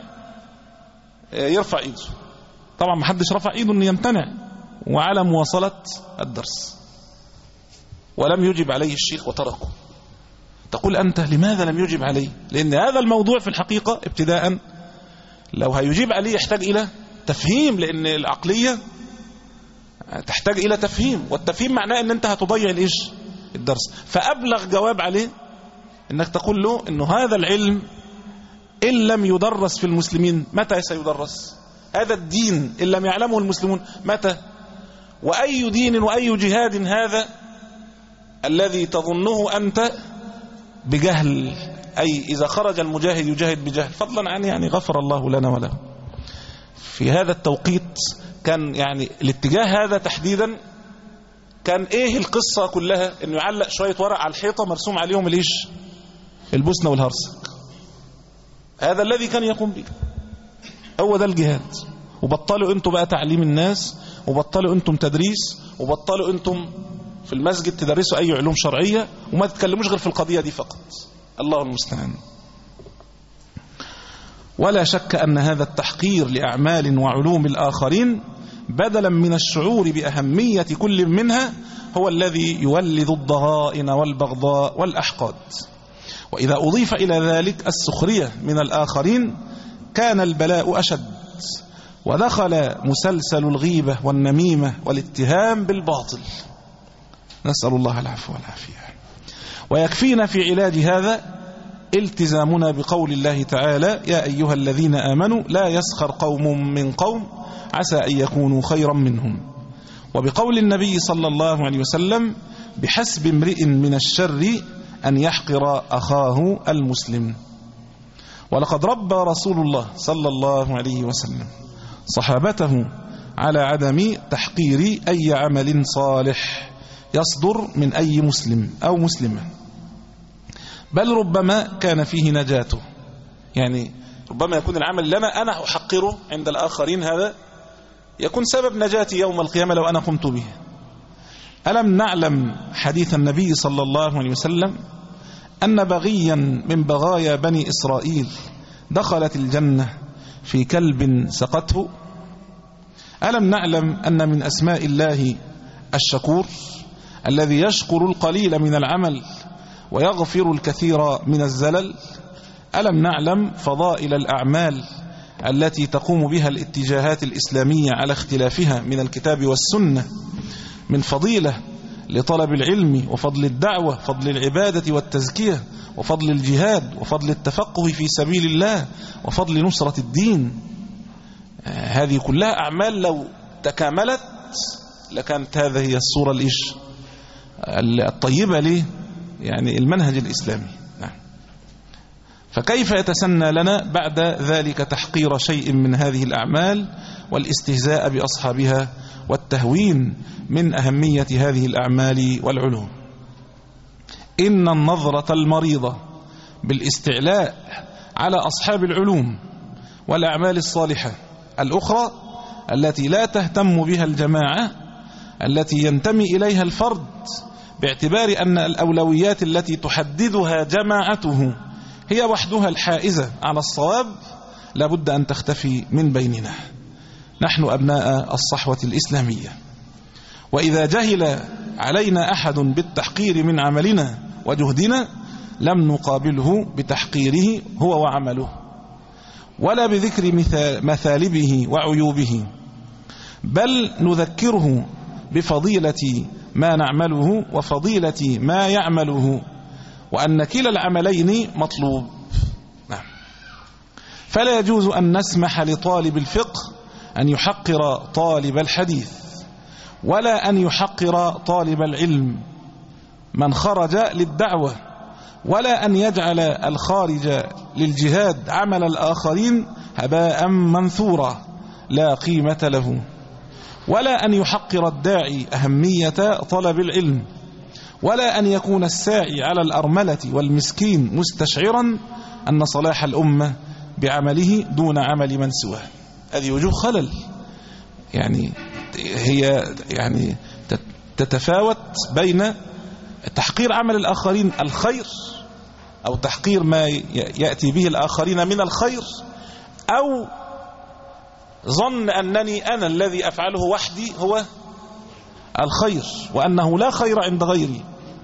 يرفع إيده. طبعا ما حدش رفع إيده أن يمتنع وعلى مواصلة الدرس، ولم يجب عليه الشيخ وتركه. تقول أنت لماذا لم يجب عليه؟ لأن هذا الموضوع في الحقيقة ابتداء لو هيجيب عليه يحتاج إلى تفهيم، لأن العقلية تحتاج إلى تفهيم، والتفهيم معناه أن أنت هتضيع الإيش الدرس. فأبلغ جواب عليه أنك تقول له أنه هذا العلم إن لم يدرس في المسلمين متى سيدرس؟ هذا الدين إن لم يعلمه المسلمون متى؟ وأي دين وأي جهاد هذا الذي تظنه أنت بجهل؟ أي إذا خرج المجاهد يجاهد بجهل، فضلا عن يعني غفر الله لنا وله. في هذا التوقيت كان يعني الاتجاه هذا تحديدا كان إيه القصة كلها؟ إنه يعلق شوية ورق على الحيطة مرسوم عليهم الإيش البوسنة والهرسك. هذا الذي كان يقوم به، هو ده الجهاد. وبطلوا أنتم بقى تعليم الناس، وبطلوا أنتم تدريس، وبطلوا أنتم في المسجد تدرسوا أي علوم شرعية، وما تتكلموش غير في القضية دي فقط. الله المستعان. ولا شك أن هذا التحقير لأعمال وعلوم الآخرين بدلا من الشعور بأهمية كل منها هو الذي يولد الضغائن والبغضاء والأحقاد. وإذا أضيف إلى ذلك السخرية من الآخرين كان البلاء أشد، ودخل مسلسل الغيبة والنميمة والاتهام بالباطل، نسأل الله العفو والعافية. ويكفينا في علاج هذا التزامنا بقول الله تعالى: يا أيها الذين آمنوا لا يسخر قوم من قوم عسى أن يكونوا خيرا منهم، وبقول النبي صلى الله عليه وسلم: بحسب امرئ من الشر أن يحقر أخاه المسلم. ولقد ربى رسول الله صلى الله عليه وسلم صحابته على عدم تحقير أي عمل صالح يصدر من أي مسلم أو مسلمة، بل ربما كان فيه نجاته. يعني ربما يكون العمل اللي أنا, أنا أحقره عند الآخرين هذا يكون سبب نجاتي يوم القيامة لو أنا قمت به. ألم نعلم حديث النبي صلى الله عليه وسلم أن بغيا من بغايا بني إسرائيل دخلت الجنة في كلب سقته؟ ألم نعلم أن من أسماء الله الشكور الذي يشكر القليل من العمل ويغفر الكثير من الزلل؟ ألم نعلم فضائل الأعمال التي تقوم بها الاتجاهات الإسلامية على اختلافها من الكتاب والسنة من فضيلة لطلب العلم وفضل الدعوة، فضل العبادة والتزكية، وفضل الجهاد، وفضل التفقه في سبيل الله، وفضل نصرة الدين؟ هذه كلها أعمال لو تكاملت لكانت هذه هي الصورة الإيش الطيبة ليه يعني المنهج الإسلامي. نعم. فكيف يتسنى لنا بعد ذلك تحقير شيء من هذه الأعمال والاستهزاء بأصحابها والتهوين من أهمية هذه الأعمال والعلوم. إن النظرة المريضة بالاستعلاء على أصحاب العلوم والأعمال الصالحة الأخرى التي لا تهتم بها الجماعة التي ينتمي إليها الفرد، باعتبار أن الأولويات التي تحددها جماعته هي وحدها الحائزة على الصواب، لابد أن تختفي من بيننا. نحن أبناء الصحوة الإسلامية، وإذا جهل علينا أحد بالتحقير من عملنا وجهدنا لم نقابله بتحقيره هو وعمله، ولا بذكر مثالبه وعيوبه، بل نذكره بفضيلة ما نعمله وفضيلة ما يعمله، وأن كلا العملين مطلوب. نعم. فلا يجوز أن نسمح لطالب الفقه أن يحقر طالب الحديث، ولا أن يحقر طالب العلم من خرج للدعوة، ولا أن يجعل الخارج للجهاد عمل الآخرين هباء منثورا لا قيمة له، ولا أن يحقر الداعي أهمية طلب العلم، ولا أن يكون الساعي على الأرملة والمسكين مستشعرا أن صلاح الأمة بعمله دون عمل من سواه. هذه وجوه خلل، يعني هي يعني تتفاوت بين تحقير عمل الآخرين الخير، أو تحقير ما يأتي به الآخرين من الخير، أو ظن أنني أنا الذي أفعله وحدي هو الخير وأنه لا خير عند غيري.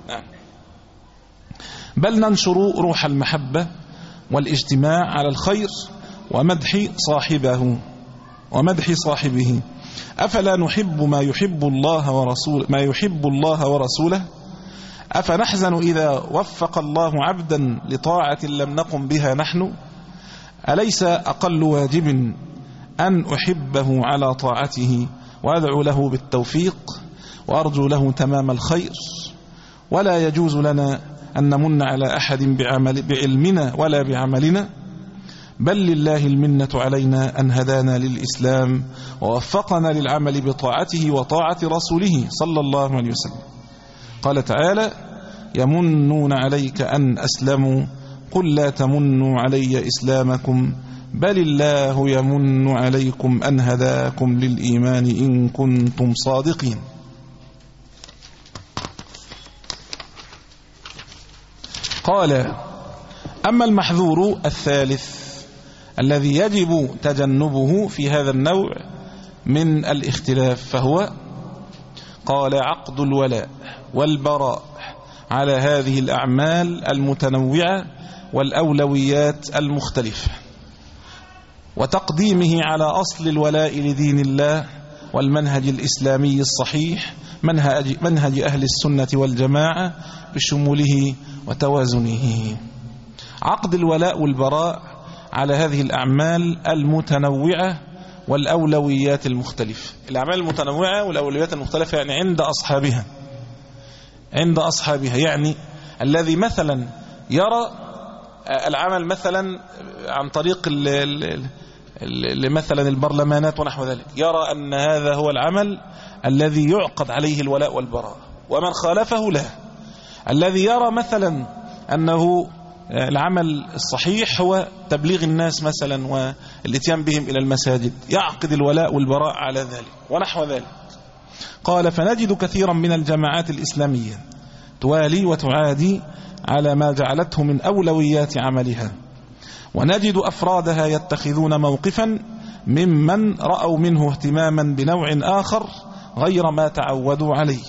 بل ننشر روح المحبة والاجتماع على الخير ومدح صاحبه ومدح صاحبه. أفلا نحب ما يحب الله ورسوله ما يحب الله ورسوله؟ أفنحزن إذا وفق الله عبدا لطاعة لم نقم بها نحن؟ أليس أقل واجب أن أحبه على طاعته وأدعو له بالتوفيق وأرجو له تمام الخير؟ ولا يجوز لنا أن نمن على أحد بعمل بعلمنا ولا بعملنا، بل لله المنة علينا أن هدانا للإسلام ووفقنا للعمل بطاعته وطاعة رسوله صلى الله عليه وسلم. قال تعالى: يمنون عليك أن أسلموا قل لا تمنوا علي إسلامكم بل الله يمن عليكم أن هداكم للإيمان إن كنتم صادقين. قال: أما المحذور الثالث الذي يجب تجنبه في هذا النوع من الاختلاف فهو، قال: عقد الولاء والبراء على هذه الأعمال المتنوعة والأولويات المختلفة، وتقديمه على أصل الولاء لدين الله والمنهج الإسلامي الصحيح، منهج, منهج أهل السنة والجماعة بشموله وتوازنه. عقد الولاء والبراء على هذه الأعمال المتنوعة والأولويات المختلفة. الأعمال المتنوعة والأولويات المختلفة يعني عند أصحابها عند أصحابها يعني الذي مثلا يرى العمل مثلا عن طريق مثلا البرلمانات ونحو ذلك، يرى أن هذا هو العمل الذي يعقد عليه الولاء والبراء، ومن خالفه لا. الذي يرى مثلا أنه العمل الصحيح هو تبليغ الناس مثلا والاتيان بهم إلى المساجد، يعقد الولاء والبراء على ذلك ونحو ذلك. قال: فنجد كثيرا من الجماعات الإسلامية توالي وتعادي على ما جعلته من أولويات عملها، ونجد أفرادها يتخذون موقفا ممن رأوا منه اهتماما بنوع آخر غير ما تعودوا عليه.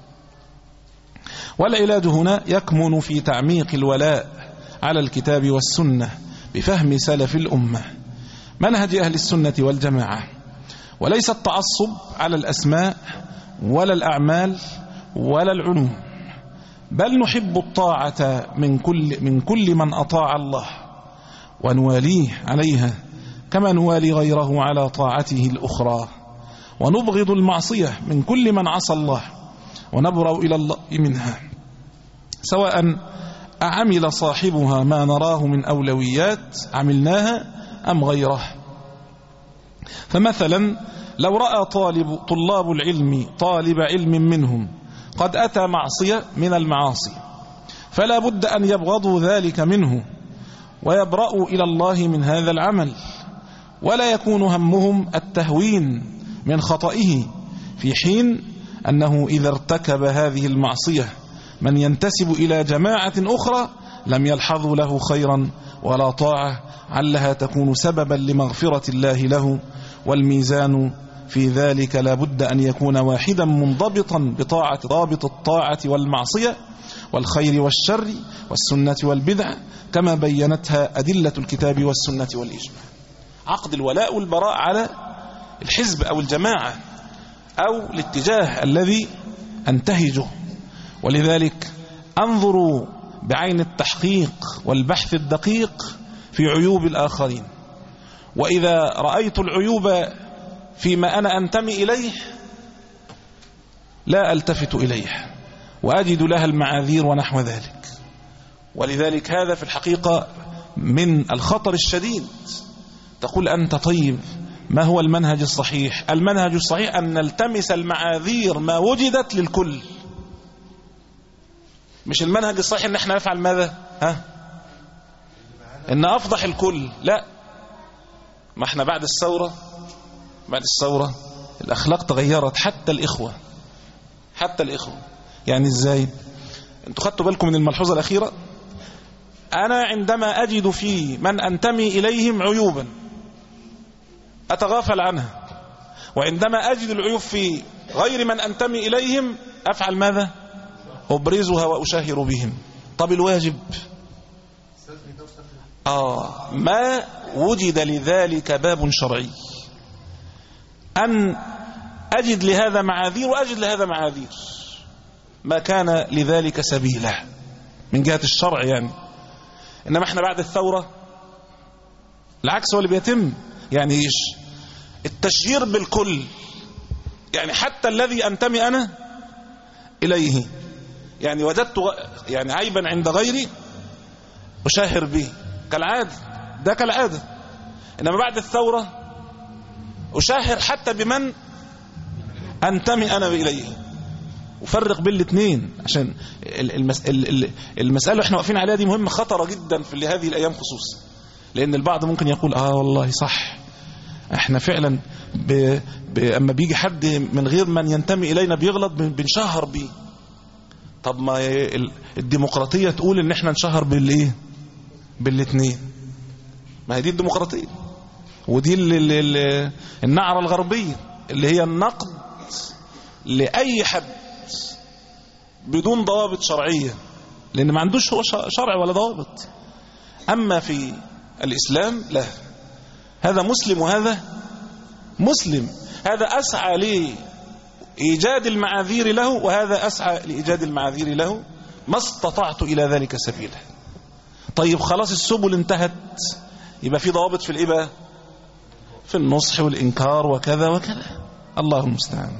والعلاج هنا يكمن في تعميق الولاء على الكتاب والسنة بفهم سلف الأمة منهج أهل السنة والجماعة، وليس التعصب على الأسماء ولا الأعمال ولا العلوم، بل نحب الطاعة من كل, من كل من أطاع الله ونواليه عليها كما نوالي غيره على طاعته الأخرى، ونبغض المعصية من كل من عصى الله ونبرأ إلى الله منها، سواء أعمل صاحبها ما نراه من أولويات عملناها أم غيره. فمثلا لو رأى طالب طلاب العلم طالب علم منهم قد أتى معصية من المعاصي فلا بد أن يبغضوا ذلك منه ويبرأوا إلى الله من هذا العمل، ولا يكون همهم التهوين من خطئه، في حين أنه إذا ارتكب هذه المعصية من ينتسب إلى جماعة أخرى لم يلحظوا له خيرا ولا طاعة علها تكون سببا لمغفرة الله له. والميزان في ذلك لا بد أن يكون واحدا منضبطا بطاعة ضابط الطاعة والمعصية والخير والشر والسنة والبدع كما بينتها أدلة الكتاب والسنة والإجماع. عقد الولاء والبراء على الحزب أو الجماعة أو الاتجاه الذي أنتهجه. ولذلك أنظروا بعين التحقيق والبحث الدقيق في عيوب الآخرين، وإذا رأيت العيوب فيما أنا أنتمي إليه لا ألتفت إليه وأجد لها المعاذير ونحو ذلك. ولذلك هذا في الحقيقة من الخطر الشديد. تقول أنت طيب ما هو المنهج الصحيح؟ المنهج الصحيح أن نلتمس المعاذير ما وجدت للكل، مش المنهج الصحيح أن احنا نفعل ماذا؟ ها؟ أن أفضح الكل. لا، ما احنا بعد الثورة بعد الثورة الأخلاق تغيرت حتى الإخوة حتى الإخوة يعني إزاي؟ أنتوا خدتوا بالكم من الملحوظة الأخيرة؟ أنا عندما أجد في من أنتمي إليهم عيوبا أتغافل عنها، وعندما أجد العيوب في غير من أنتمي إليهم أفعل ماذا؟ أبرزها وأشاهر بهم. طب الواجب آه ما وجد لذلك باب شرعي، أن أجد لهذا معاذير وأجد لهذا معاذير، ما كان لذلك سبيلا من جهة الشرع يعني. إنما احنا بعد الثورة العكس هو اللي بيتم، يعني إيش؟ التشهير بالكل، يعني حتى الذي أنتمي أنا إليه يعني وجدت يعني عيبا عند غيري أشاهر به كالعادة، ده كالعادة. إنما بعد الثورة أشاهر حتى بمن أنتمي أنا إليه، وفرق بين الاثنين، عشان المسألة اللي احنا واقفين عليها دي مهمة خطرة جدا في هذه الأيام خصوصا، لأن البعض ممكن يقول آه والله صح احنا فعلا ب... ب... أما بيجي حد من غير من ينتمي إلينا بيغلط بنشهر بيه. طب ما الديمقراطية تقول ان احنا نشهر بالايه؟ بالاثنين. ما هي دي الديمقراطية، ودي اللي اللي النعرة الغربية اللي هي النقد لأي حد بدون ضوابط شرعية، لأن ما عندوش هو شرع ولا ضوابط. أما في الإسلام لا، هذا مسلم وهذا مسلم، هذا أسعى لإيجاد المعاذير له وهذا أسعى لإيجاد المعاذير له، ما استطعت إلى ذلك سبيلا. طيب خلاص السبل انتهت، يبقى في ضوابط في الإباء في النصح والإنكار وكذا وكذا، الله المستعان.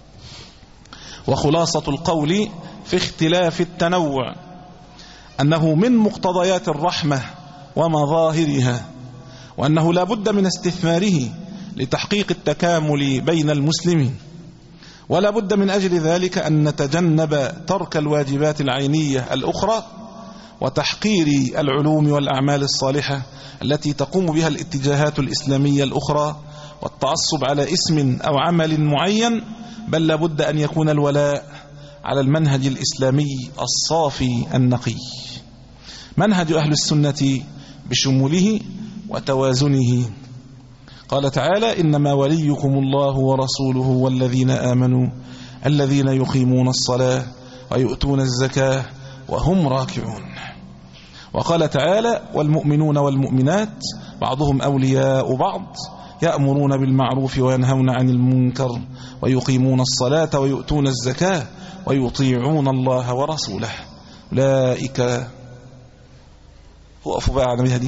وخلاصة القول في اختلاف التنوع أنه من مقتضيات الرحمة ومظاهرها، وأنه لا بد من استثماره لتحقيق التكامل بين المسلمين، ولا بد من أجل ذلك أن نتجنب ترك الواجبات العينية الأخرى وتحقير العلوم والأعمال الصالحة التي تقوم بها الاتجاهات الإسلامية الأخرى والتعصب على اسم أو عمل معين، بل لا بد أن يكون الولاء على المنهج الإسلامي الصافي النقي، منهج أهل السنة بشموله وتوازنه. قال تعالى: إنما وليكم الله ورسوله والذين آمنوا الذين يقيمون الصلاة ويؤتون الزكاة وهم راكعون. وقال تعالى: والمؤمنون والمؤمنات بعضهم أولياء بعض يأمرون بالمعروف وينهون عن المنكر ويقيمون الصلاة ويؤتون الزكاة ويطيعون الله ورسوله أولئك وقفوا بقى على مهدي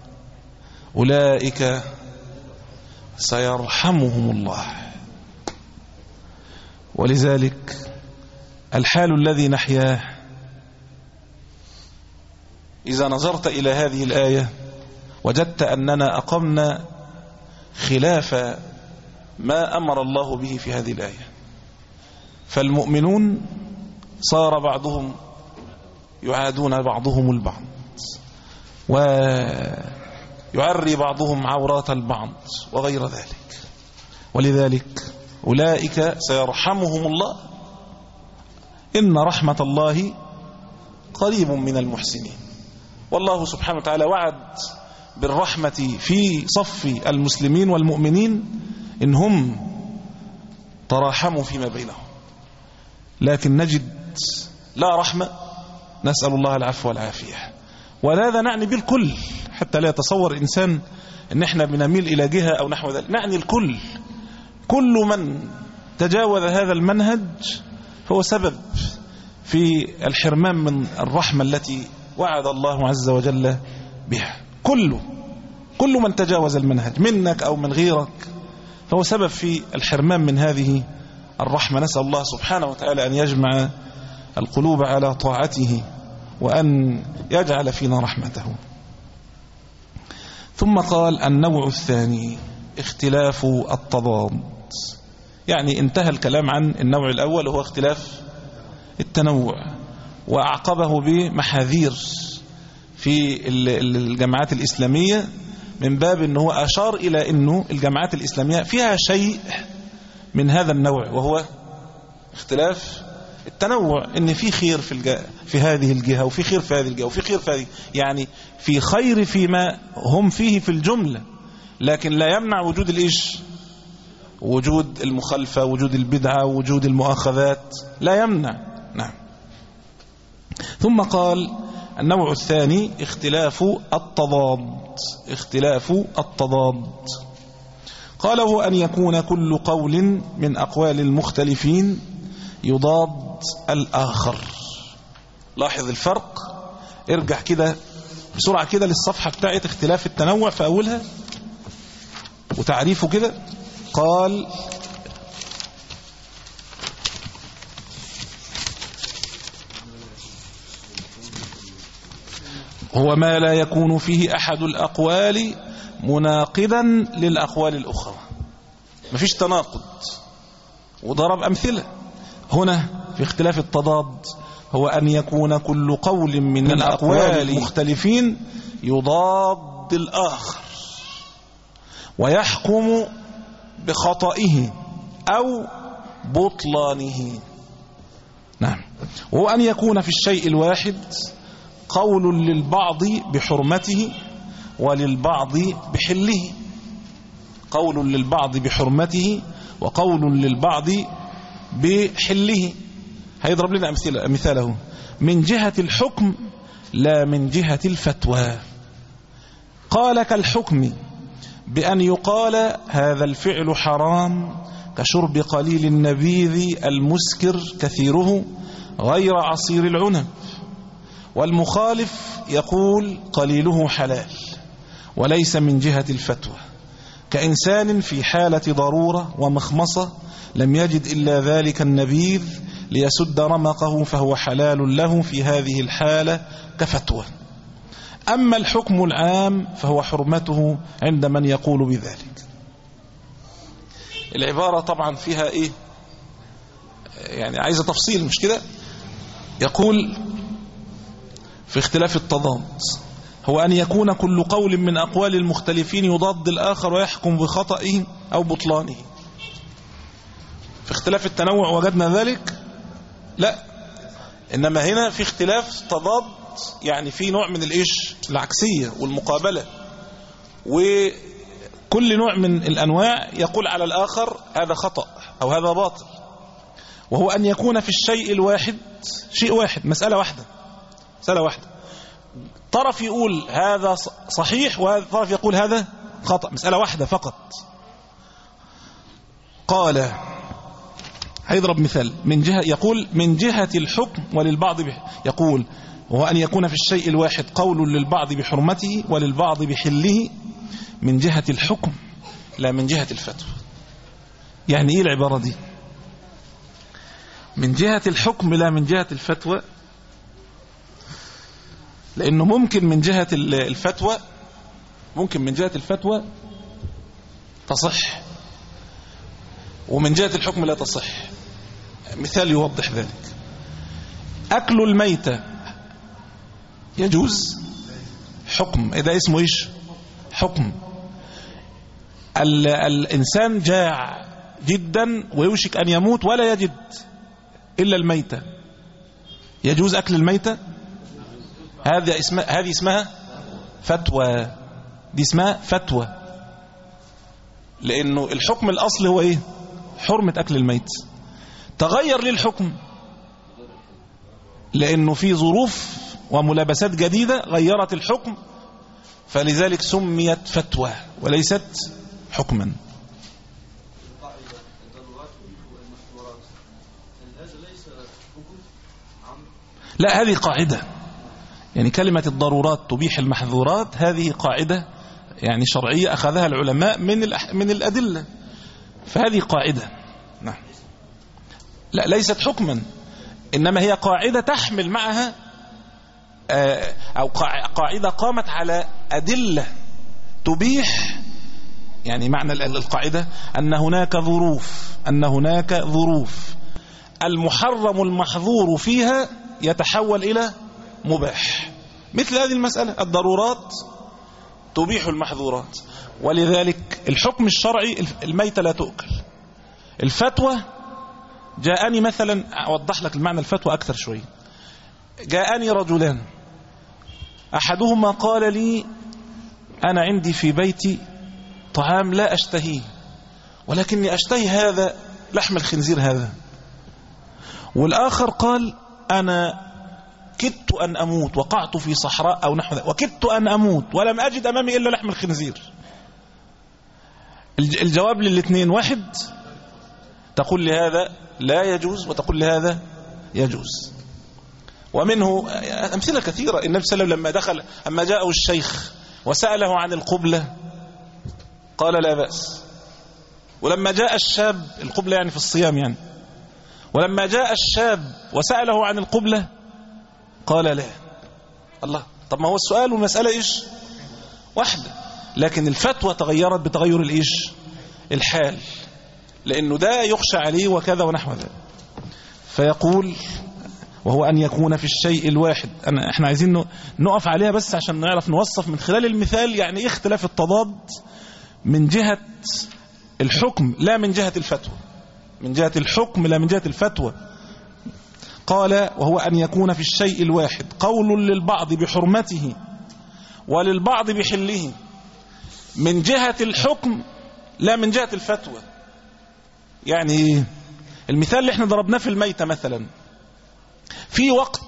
أولئك سيرحمهم الله. ولذلك الحال الذي نحياه إذا نظرت إلى هذه الآية وجدت أننا أقمنا خلاف ما أمر الله به في هذه الآية. فالمؤمنون صار بعضهم يعادون بعضهم البعض، ويعري بعضهم عورات البعض وغير ذلك. ولذلك أولئك سيرحمهم الله، إن رحمة الله قريب من المحسنين. والله سبحانه وتعالى وعد بالرحمة في صف المسلمين والمؤمنين إن هم تراحموا فيما بينهم، لكن نجد لا رحمة، نسأل الله العفو والعافية. وهذا نعني بالكل، حتى لا يتصور إنسان إن إحنا بنميل إلى جهة أو نحو ذلك، نعني الكل. كل من تجاوز هذا المنهج فهو سبب في الحرمان من الرحمة التي وعد الله عز وجل بها. كله كل من تجاوز المنهج منك أو من غيرك فهو سبب في الحرمان من هذه الرحمة. نسأل الله سبحانه وتعالى أن يجمع القلوب على طاعته وأن يجعل فينا رحمته. ثم قال النوع الثاني اختلاف التضاد، يعني انتهى الكلام عن النوع الأول وهو اختلاف التنوع، وأعقبه بمحاذير في الجماعات الإسلامية من باب أنه أشار إلى أنه الجماعات الإسلامية فيها شيء من هذا النوع وهو اختلاف التنوع، ان في خير في الج... في هذه الجهة وفي خير في هذه الجهة وفي خير في هذه، يعني في خير فيما هم فيه في الجملة، لكن لا يمنع وجود الإيش، وجود المخالفة، وجود البدعة، وجود المؤاخذات، لا يمنع. نعم. ثم قال النوع الثاني اختلاف التضاد، اختلاف التضاد قال هو أن يكون كل قول من أقوال المختلفين يضاد الآخر. لاحظ الفرق، ارجع كده بسرعة كده للصفحة بتاعت اختلاف التنوع في أولها وتعريفه كده. قال هو ما لا يكون فيه أحد الأقوال مناقضا للأقوال الأخرى، مفيش تناقض، وضرب أمثلة هنا في اختلاف التضاد. هو أن يكون كل قول من الأقوال المختلفين يضاد الآخر ويحكم بخطئه أو بطلانه. نعم. وهو أن يكون في الشيء الواحد قول للبعض بحرمته وللبعض بحله، قول للبعض بحرمته وقول للبعض بحله. هيضرب لنا أمثلة مثاله من جهة الحكم لا من جهة الفتوى. قال كالحكم بأن يقال هذا الفعل حرام كشرب قليل النبيذ المسكر كثيره غير عصير العنب، والمخالف يقول قليله حلال وليس من جهة الفتوى، كإنسان في حالة ضرورة ومخمصة لم يجد إلا ذلك النبيذ ليسد رمقه فهو حلال له في هذه الحالة كفتوى. أما الحكم العام فهو حرمته عند من يقول بذلك. العبارة طبعا فيها إيه، يعني عايزة تفصيل مش كده. يقول في اختلاف التضاد هو أن يكون كل قول من أقوال المختلفين يضاد الآخر ويحكم بخطئه أو بطلانه. في اختلاف التنوع وجدنا ذلك؟ لا، إنما هنا في اختلاف تضاد، يعني في نوع من الإيش العكسية والمقابلة، وكل نوع من الأنواع يقول على الآخر هذا خطأ أو هذا باطل. وهو أن يكون في الشيء الواحد شيء واحد، مسألة واحدة، مسألة واحدة، طرف يقول هذا صحيح وهذا طرف يقول هذا خطأ، مسألة واحدة فقط. قال هيضرب مثال من جهة، يقول من جهة الحكم وللبعض بح... يقول وهو أن يكون في الشيء الواحد قول للبعض بحرمته وللبعض بحله من جهة الحكم لا من جهة الفتوى. يعني إيه العبارة دي؟ من جهة الحكم لا من جهة الفتوى، لأنه ممكن من جهة الفتوى ممكن من جهة الفتوى تصح، ومن جهة الحكم لا تصح. مثال يوضح ذلك: أكل الميتة يجوز، حكم، إذا اسمه إيش؟ حكم. ال الإنسان جاع جدا ويوشك أن يموت ولا يجد إلا الميتة، يجوز أكل الميتة؟ هذه اسمها هذه اسمها فتوى، دي اسمها فتوى، لأنه الحكم الأصل هو إيه؟ حرمة أكل الميت. تغير ليه الحكم؟ لأنه في ظروف وملابسات جديدة غيرت الحكم، فلذلك سميت فتوى وليست حكما. لا، هذه قاعدة، يعني كلمة الضرورات تبيح المحظورات هذه قاعدة يعني شرعية أخذها العلماء من من الأدلة، فهذه قاعدة. نعم. لا، ليست حكما، إنما هي قاعدة تحمل معها أو قاعدة قامت على أدلة تبيح. يعني معنى القاعدة أن هناك ظروف أن هناك ظروف المحرم المحظور فيها يتحول إلى مباح، مثل هذه المسألة: الضرورات تبيح المحظورات. ولذلك الحكم الشرعي الميتة لا تؤكل. الفتوى، جاءني مثلا، أوضح لك المعنى الفتوى أكثر شوي. جاءني رجلان، أحدهما قال لي: أنا عندي في بيتي طعام لا أشتهيه، ولكني أشتهي هذا لحم الخنزير هذا. والآخر قال: أنا كدت أن أموت، وقعت في صحراء أو نحو ذلك وكدت أن أموت ولم أجد أمامي إلا لحم الخنزير. الجواب للاثنين واحد، تقول لهذا لا يجوز وتقول لهذا يجوز. ومنه أمثلة كثيرة. النبي صلى الله عليه وسلم لما دخل أما جاءه الشيخ وسأله عن القبلة قال لا بأس. ولما جاء الشاب، القبلة يعني في الصيام يعني، ولما جاء الشاب وسأله عن القبلة قال لا. الله، طب ما هو السؤال والمسألة إيش؟ واحدة، لكن الفتوى تغيرت بتغير الإيش؟ الحال، لأنه ده يخشى عليه وكذا ونحو ذلك. فيقول: وهو أن يكون في الشيء الواحد. أنا إحنا عايزين نقف عليها بس عشان نعرف نوصف من خلال المثال يعني إيه اختلاف التضاد من جهة الحكم لا من جهة الفتوى، من جهة الحكم لا من جهة الفتوى. قال: وهو أن يكون في الشيء الواحد قول للبعض بحرمته وللبعض بحله، من جهة الحكم لا من جهة الفتوى. يعني المثال اللي احنا ضربناه في الميتة مثلا، في وقت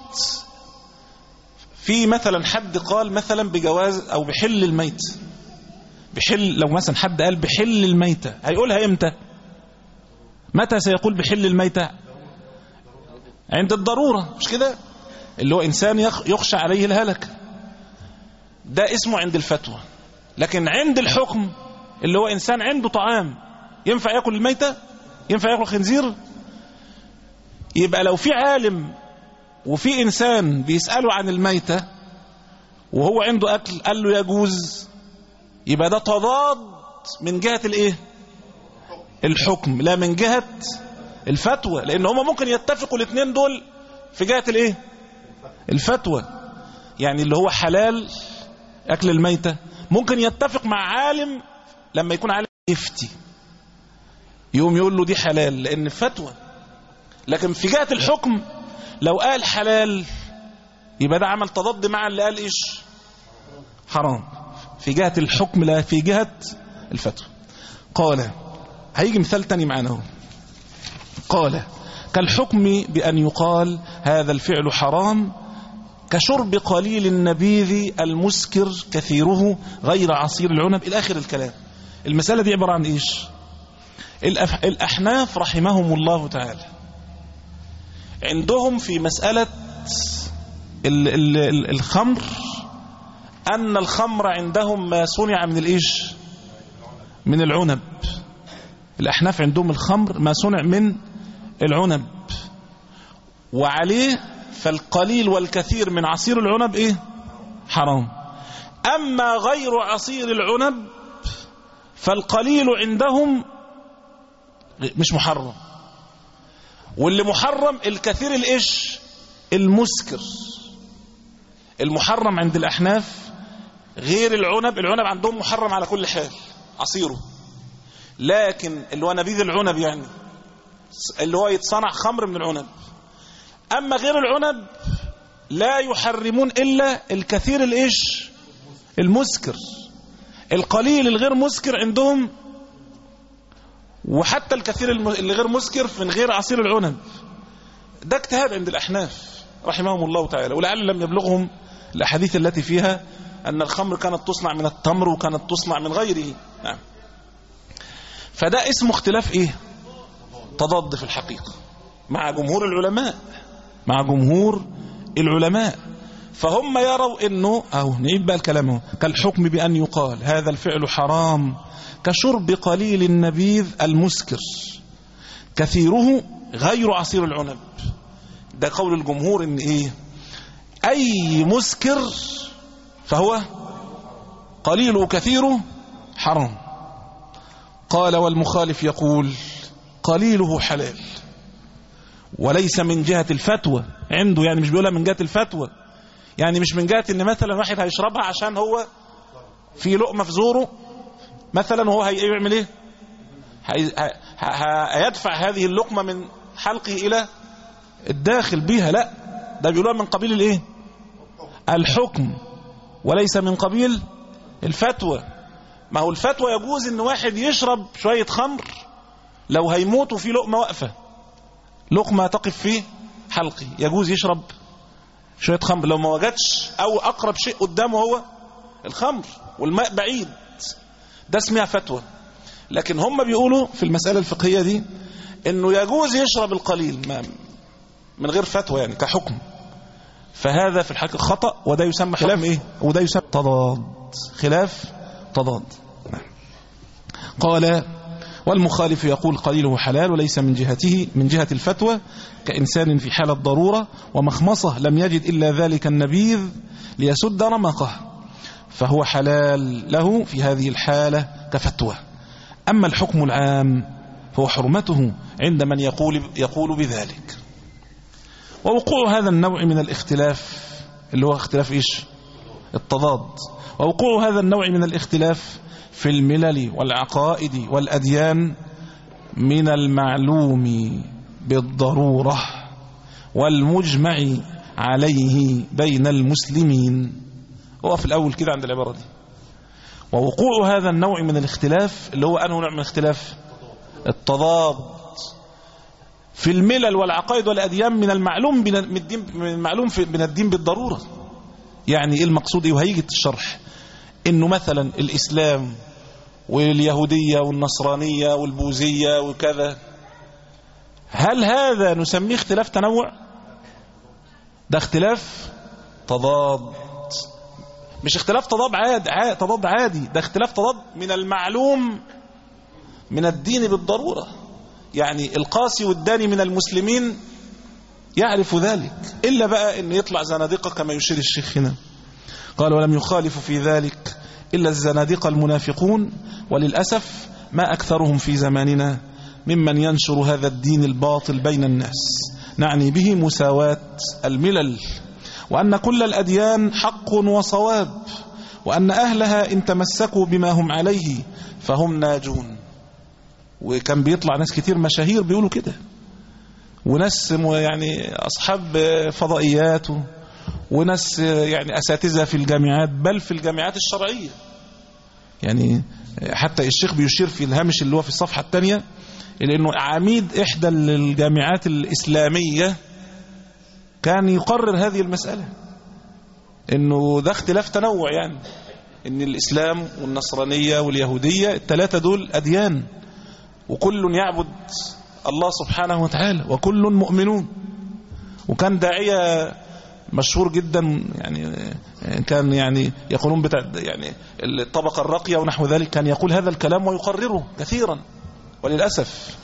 في مثلا حد قال مثلا بجواز أو بحل الميت، بحل، لو مثلا حد قال بحل الميتة هيقولها امتى؟ متى سيقول بحل الميتة؟ عند الضرورة، مش كده؟ اللي هو إنسان يخشى عليه الهلك، ده اسمه عند الفتوى. لكن عند الحكم اللي هو إنسان عنده طعام، ينفع يأكل الميتة؟ ينفع يأكل خنزير؟ يبقى لو في عالم وفي إنسان بيسأله عن الميتة وهو عنده أكل قال له يجوز، يبقى ده تضاد من جهة الإيه؟ الحكم لا من جهة الفتوى، لأن هما ممكن يتفقوا الاثنين دول في جهة الإيه؟ الفتوى. يعني اللي هو حلال أكل الميتة ممكن يتفق مع عالم، لما يكون عالم يفتي يوم يقول له دي حلال لأن فتوى. لكن في جهة الحكم لو قال حلال يبقى ده عمل تضاد مع اللي قال إيش؟ حرام، في جهة الحكم لا في جهة الفتوى. قال، هيجي مثال تاني معنا هو. قال: كالحكم بأن يقال هذا الفعل حرام كشرب قليل النبيذ المسكر كثيره غير عصير العنب، إلى آخر الكلام. المسألة دي عبارة عن إيش؟ الأحناف رحمهم الله تعالى عندهم في مسألة الخمر أن الخمر عندهم ما صنع من الإيش؟ من العنب. الأحناف عندهم الخمر ما صنع من العنب، وعليه فالقليل والكثير من عصير العنب إيه؟ حرام. أما غير عصير العنب فالقليل عندهم مش محرم. واللي محرم الكثير الإيش المسكر. المحرم عند الأحناف غير العنب. العنب عندهم محرم على كل حال عصيره، لكن اللي هو نبيذ العنب يعني اللي هو يتصنع خمر من العنب. أما غير العنب لا يحرمون إلا الكثير الإيش المسكر. القليل الغير مسكر عندهم، وحتى الكثير اللي غير مسكر من غير عصير العنب. ده اجتهاد عند الأحناف رحمهم الله تعالى، ولعل لم يبلغهم الأحاديث التي فيها أن الخمر كانت تصنع من التمر وكانت تصنع من غيره. نعم. فده اسمه اختلاف ايه؟ تضاد في الحقيقة مع جمهور العلماء مع جمهور العلماء فهم يروا انه او نعيد بقى الكلام كالحكم بأن يقال هذا الفعل حرام كشرب قليل النبيذ المسكر كثيره غير عصير العنب. ده قول الجمهور ان ايه؟ اي مسكر فهو قليل وكثيره حرام. قال والمخالف يقول قليله حلال وليس من جهة الفتوى عنده، يعني مش بيقولها من جهة الفتوى، يعني مش من جهة ان مثلا واحد هيشربها عشان هو في لقمة في زوره مثلا وهو هيعمل ايه؟ هيدفع هذه اللقمة من حلقه الى الداخل بيها. لا، ده بيقولها من قبيل الايه؟ الحكم وليس من قبيل الفتوى. ما هو الفتوى يجوز ان واحد يشرب شوية خمر لو هيموت وفي لقمة واقفة، لقمة تقف في حلقه، يجوز يشرب شوية خمر لو ما وجدش او اقرب شيء قدامه هو الخمر والماء بعيد. ده اسمها فتوى. لكن هم بيقولوا في المسألة الفقهية دي انه يجوز يشرب القليل ما من غير فتوى يعني كحكم. فهذا في الحقيقة خطأ، وده يسمى خلاف ايه؟ وده يسمى تضاد، خلاف تضاد. قال والمخالف يقول قليله حلال وليس من جهته من جهة الفتوى كإنسان في حالة ضرورة ومخمصة لم يجد إلا ذلك النبيذ ليسد رمقه فهو حلال له في هذه الحالة كفتوى. أما الحكم العام فهو حرمته عند من يقول يقول بذلك. ووقوع هذا النوع من الاختلاف اللي هو اختلاف إيش؟ التضاد. ووقوع هذا النوع من الاختلاف في الملل والعقائد والأديان من المعلوم بالضرورة والمجمع عليه بين المسلمين. هو في الأول كده عند العبارة دي. ووقوع هذا النوع من الاختلاف اللي هو أنه نوع من الاختلاف التضاد في الملل والعقائد والأديان من المعلوم من الدين من المعلوم من الدين بالضرورة. يعني إيه المقصود؟ إيه؟ وهيجي الشرح إنه مثلا الإسلام واليهودية والنصرانية والبوذية وكذا، هل هذا نسميه اختلاف تنوع؟ ده اختلاف تضاد، مش اختلاف تضاد عادي عاد تضاد عادي، ده اختلاف تضاد من المعلوم من الدين بالضرورة. يعني القاسي والداني من المسلمين يعرف ذلك، إلا بقى إن يطلع زنادقة كما يشير الشيخ هنا. قال ولم يخالف في ذلك إلا الزنادقة المنافقون، وللأسف ما أكثرهم في زماننا ممن ينشر هذا الدين الباطل بين الناس، نعني به مساواة الملل، وأن كل الأديان حق وصواب، وأن أهلها إن تمسكوا بما هم عليه فهم ناجون. وكان بيطلع ناس كتير مشاهير بيقولوا كده، وناس يعني أصحاب فضائيات وناس يعني أساتذة في الجامعات، بل في الجامعات الشرعية. يعني حتى الشيخ بيشير في الهامش اللي هو في الصفحة الثانية لأنه عميد إحدى الجامعات الإسلامية كان يقرر هذه المسألة، إنه ده اختلاف تنوع، يعني إن الإسلام والنصرانية واليهودية الثلاثة دول أديان، وكل يعبد الله سبحانه وتعالى وكل مؤمنون. وكان داعية مشهور جدا، يعني كان يعني يقولون بتاع يعني الطبقة الراقية ونحو ذلك، كان يقول هذا الكلام ويقرره كثيرا. وللأسف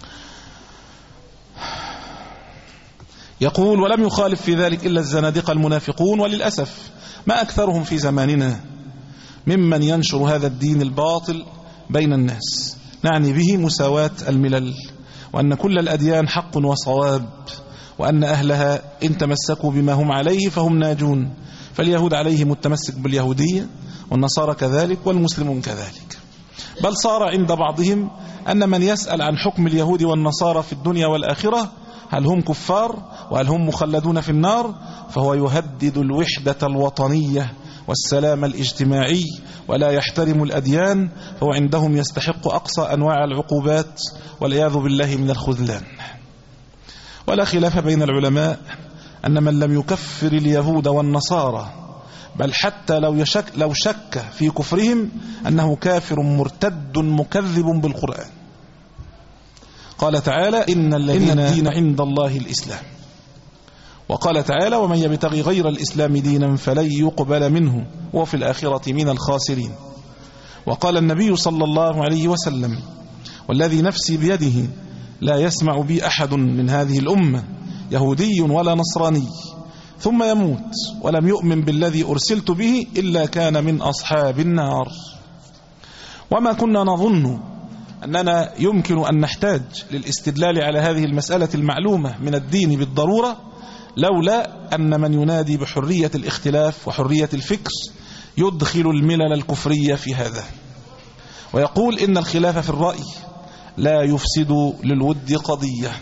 يقول ولم يخالف في ذلك إلا الزنادقة المنافقون، وللأسف ما أكثرهم في زماننا ممن ينشر هذا الدين الباطل بين الناس، نعني به مساواة الملل، وأن كل الأديان حق وصواب، وأن أهلها إن تمسكوا بما هم عليه فهم ناجون. فاليهود عليهم التمسك باليهودية، والنصارى كذلك، والمسلمون كذلك. بل صار عند بعضهم أن من يسأل عن حكم اليهود والنصارى في الدنيا والآخرة، هل هم كفار وهل هم مخلدون في النار، فهو يهدد الوحدة الوطنية والسلام الاجتماعي ولا يحترم الأديان، فهو عندهم يستحق أقصى أنواع العقوبات والعياذ بالله من الخذلان. ولا خلاف بين العلماء أن من لم يكفر اليهود والنصارى، بل حتى لو يشك لو شك في كفرهم، أنه كافر مرتد مكذب بالقرآن. قال تعالى: إن الدين عند الله الإسلام. وقال تعالى: ومن يبتغي غير الإسلام دينا فلن يقبل منه وفي الآخرة من الخاسرين. وقال النبي صلى الله عليه وسلم: والذي نفسي بيده لا يسمع بي أحد من هذه الأمة يهودي ولا نصراني ثم يموت ولم يؤمن بالذي أرسلت به إلا كان من أصحاب النار. وما كنا نظن أننا يمكن أن نحتاج للاستدلال على هذه المسألة المعلومة من الدين بالضرورة، لولا أن من ينادي بحرية الاختلاف وحرية الفكر يدخل الملل الكفرية في هذا، ويقول إن الخلاف في الرأي لا يفسد للود قضية.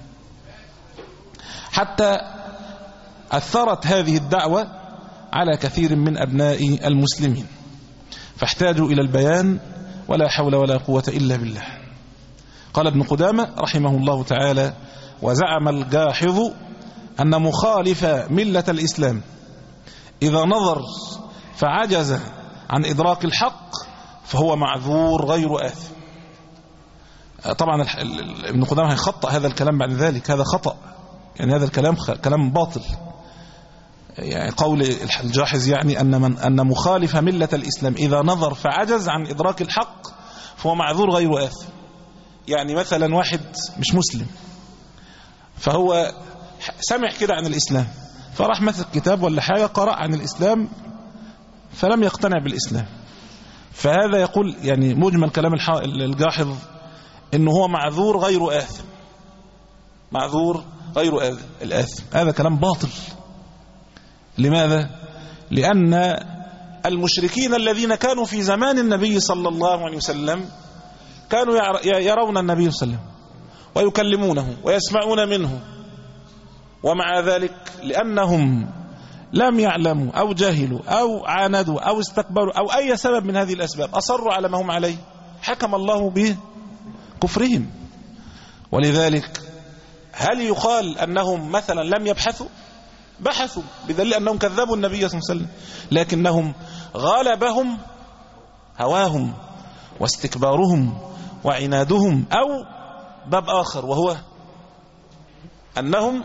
حتى أثرت هذه الدعوة على كثير من أبناء المسلمين، فاحتاجوا إلى البيان، ولا حول ولا قوة إلا بالله. قال ابن قدامة رحمه الله تعالى: وزعم الجاحظ أن مخالف ملة الإسلام إذا نظر فعجز عن إدراك الحق فهو معذور غير آثم. طبعا ابن قدامة هيخطأ هذا الكلام بعد ذلك، هذا خطأ، يعني هذا الكلام كلام باطل. يعني قول الجاحظ يعني أن من أن مخالف ملة الإسلام إذا نظر فعجز عن إدراك الحق فهو معذور غير آثم. يعني مثلا واحد مش مسلم، فهو سمع كده عن الإسلام، فراح مثل كتاب ولا حاجة قرأ عن الإسلام فلم يقتنع بالإسلام، فهذا يقول يعني مجمل كلام الجاحظ إنه هو معذور غير آثم، معذور غير الآثم. هذا كلام باطل. لماذا؟ لأن المشركين الذين كانوا في زمان النبي صلى الله عليه وسلم كانوا يرون النبي صلى الله عليه وسلم ويكلمونه ويسمعون منه، ومع ذلك لأنهم لم يعلموا أو جهلوا أو عاندوا أو استكبروا أو أي سبب من هذه الأسباب أصروا على ما هم عليه، حكم الله بكفرهم. ولذلك هل يقال أنهم مثلا لم يبحثوا؟ بحثوا، بدليل أنهم كذبوا النبي صلى الله عليه وسلم، لكنهم غالبهم هواهم واستكبارهم وعنادهم، أو باب آخر وهو أنهم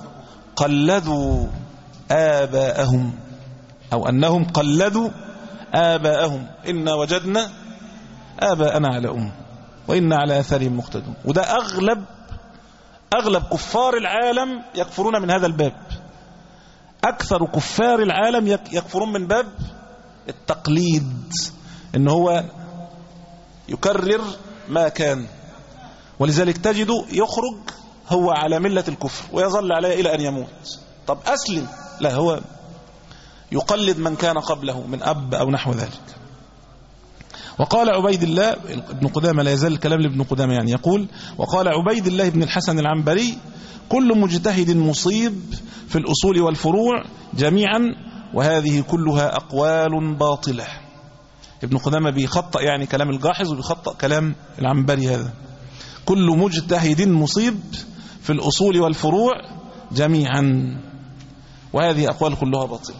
قلدوا آباءهم، أو أنهم قلدوا آباءهم، إنا وجدنا آباءنا على أم وإنا على أثرهم مقتدون. وده أغلب أغلب كفار العالم يكفرون من هذا الباب. أكثر كفار العالم يكفرون من باب التقليد، إن هو يكرر ما كان، ولذلك تجده يخرج هو على ملة الكفر ويظل عليها إلى أن يموت. طب أسلم، لا، هو يقلد من كان قبله من أب أو نحو ذلك. وقال عبيد الله ابن قدامة، لا يزال الكلام لابن قدامة يعني، يقول: وقال عبيد الله بن الحسن العنبري: كل مجتهد مصيب في الأصول والفروع جميعا، وهذه كلها أقوال باطلة. ابن قدامة بيخطأ يعني كلام الجاحظ وبيخطأ كلام العنبري. هذا كل مجتهد مصيب في الأصول والفروع جميعا، وهذه أقوال كلها باطلة.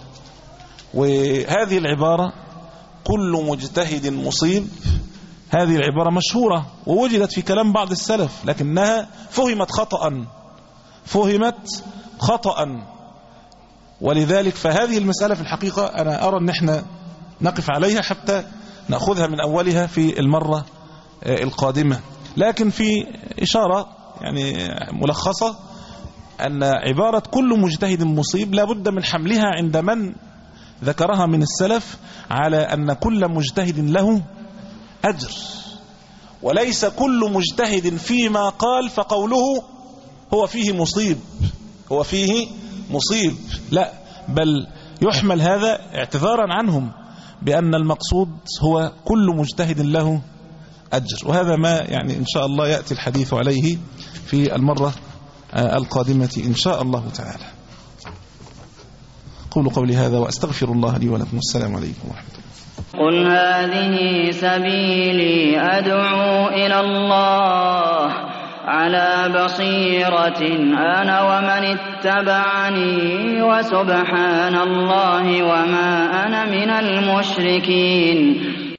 وهذه العبارة كل مجتهد مصيب، هذه العبارة مشهورة ووجدت في كلام بعض السلف، لكنها فهمت خطأ فهمت خطأ ولذلك فهذه المسألة في الحقيقة أنا أرى أن احنا نقف عليها حتى نأخذها من أولها في المرة القادمة. لكن في إشارة يعني ملخصة أن عبارة كل مجتهد مصيب لابد من حملها عند من ذكرها من السلف على أن كل مجتهد له أجر، وليس كل مجتهد فيما قال فقوله هو فيه مصيب، هو فيه مصيب، لا، بل يحمل هذا اعتذارا عنهم بأن المقصود هو كل مجتهد له أجر. وهذا ما يعني إن شاء الله يأتي الحديث عليه في المرة القادمة إن شاء الله تعالى. قولوا قولي هذا وأستغفر الله لي ولكم. السلام عليكم ورحمة الله. قل هذه سبيلي أدعو إلى الله على بصيرة أنا ومن اتبعني وسبحان الله وما أنا من المشركين.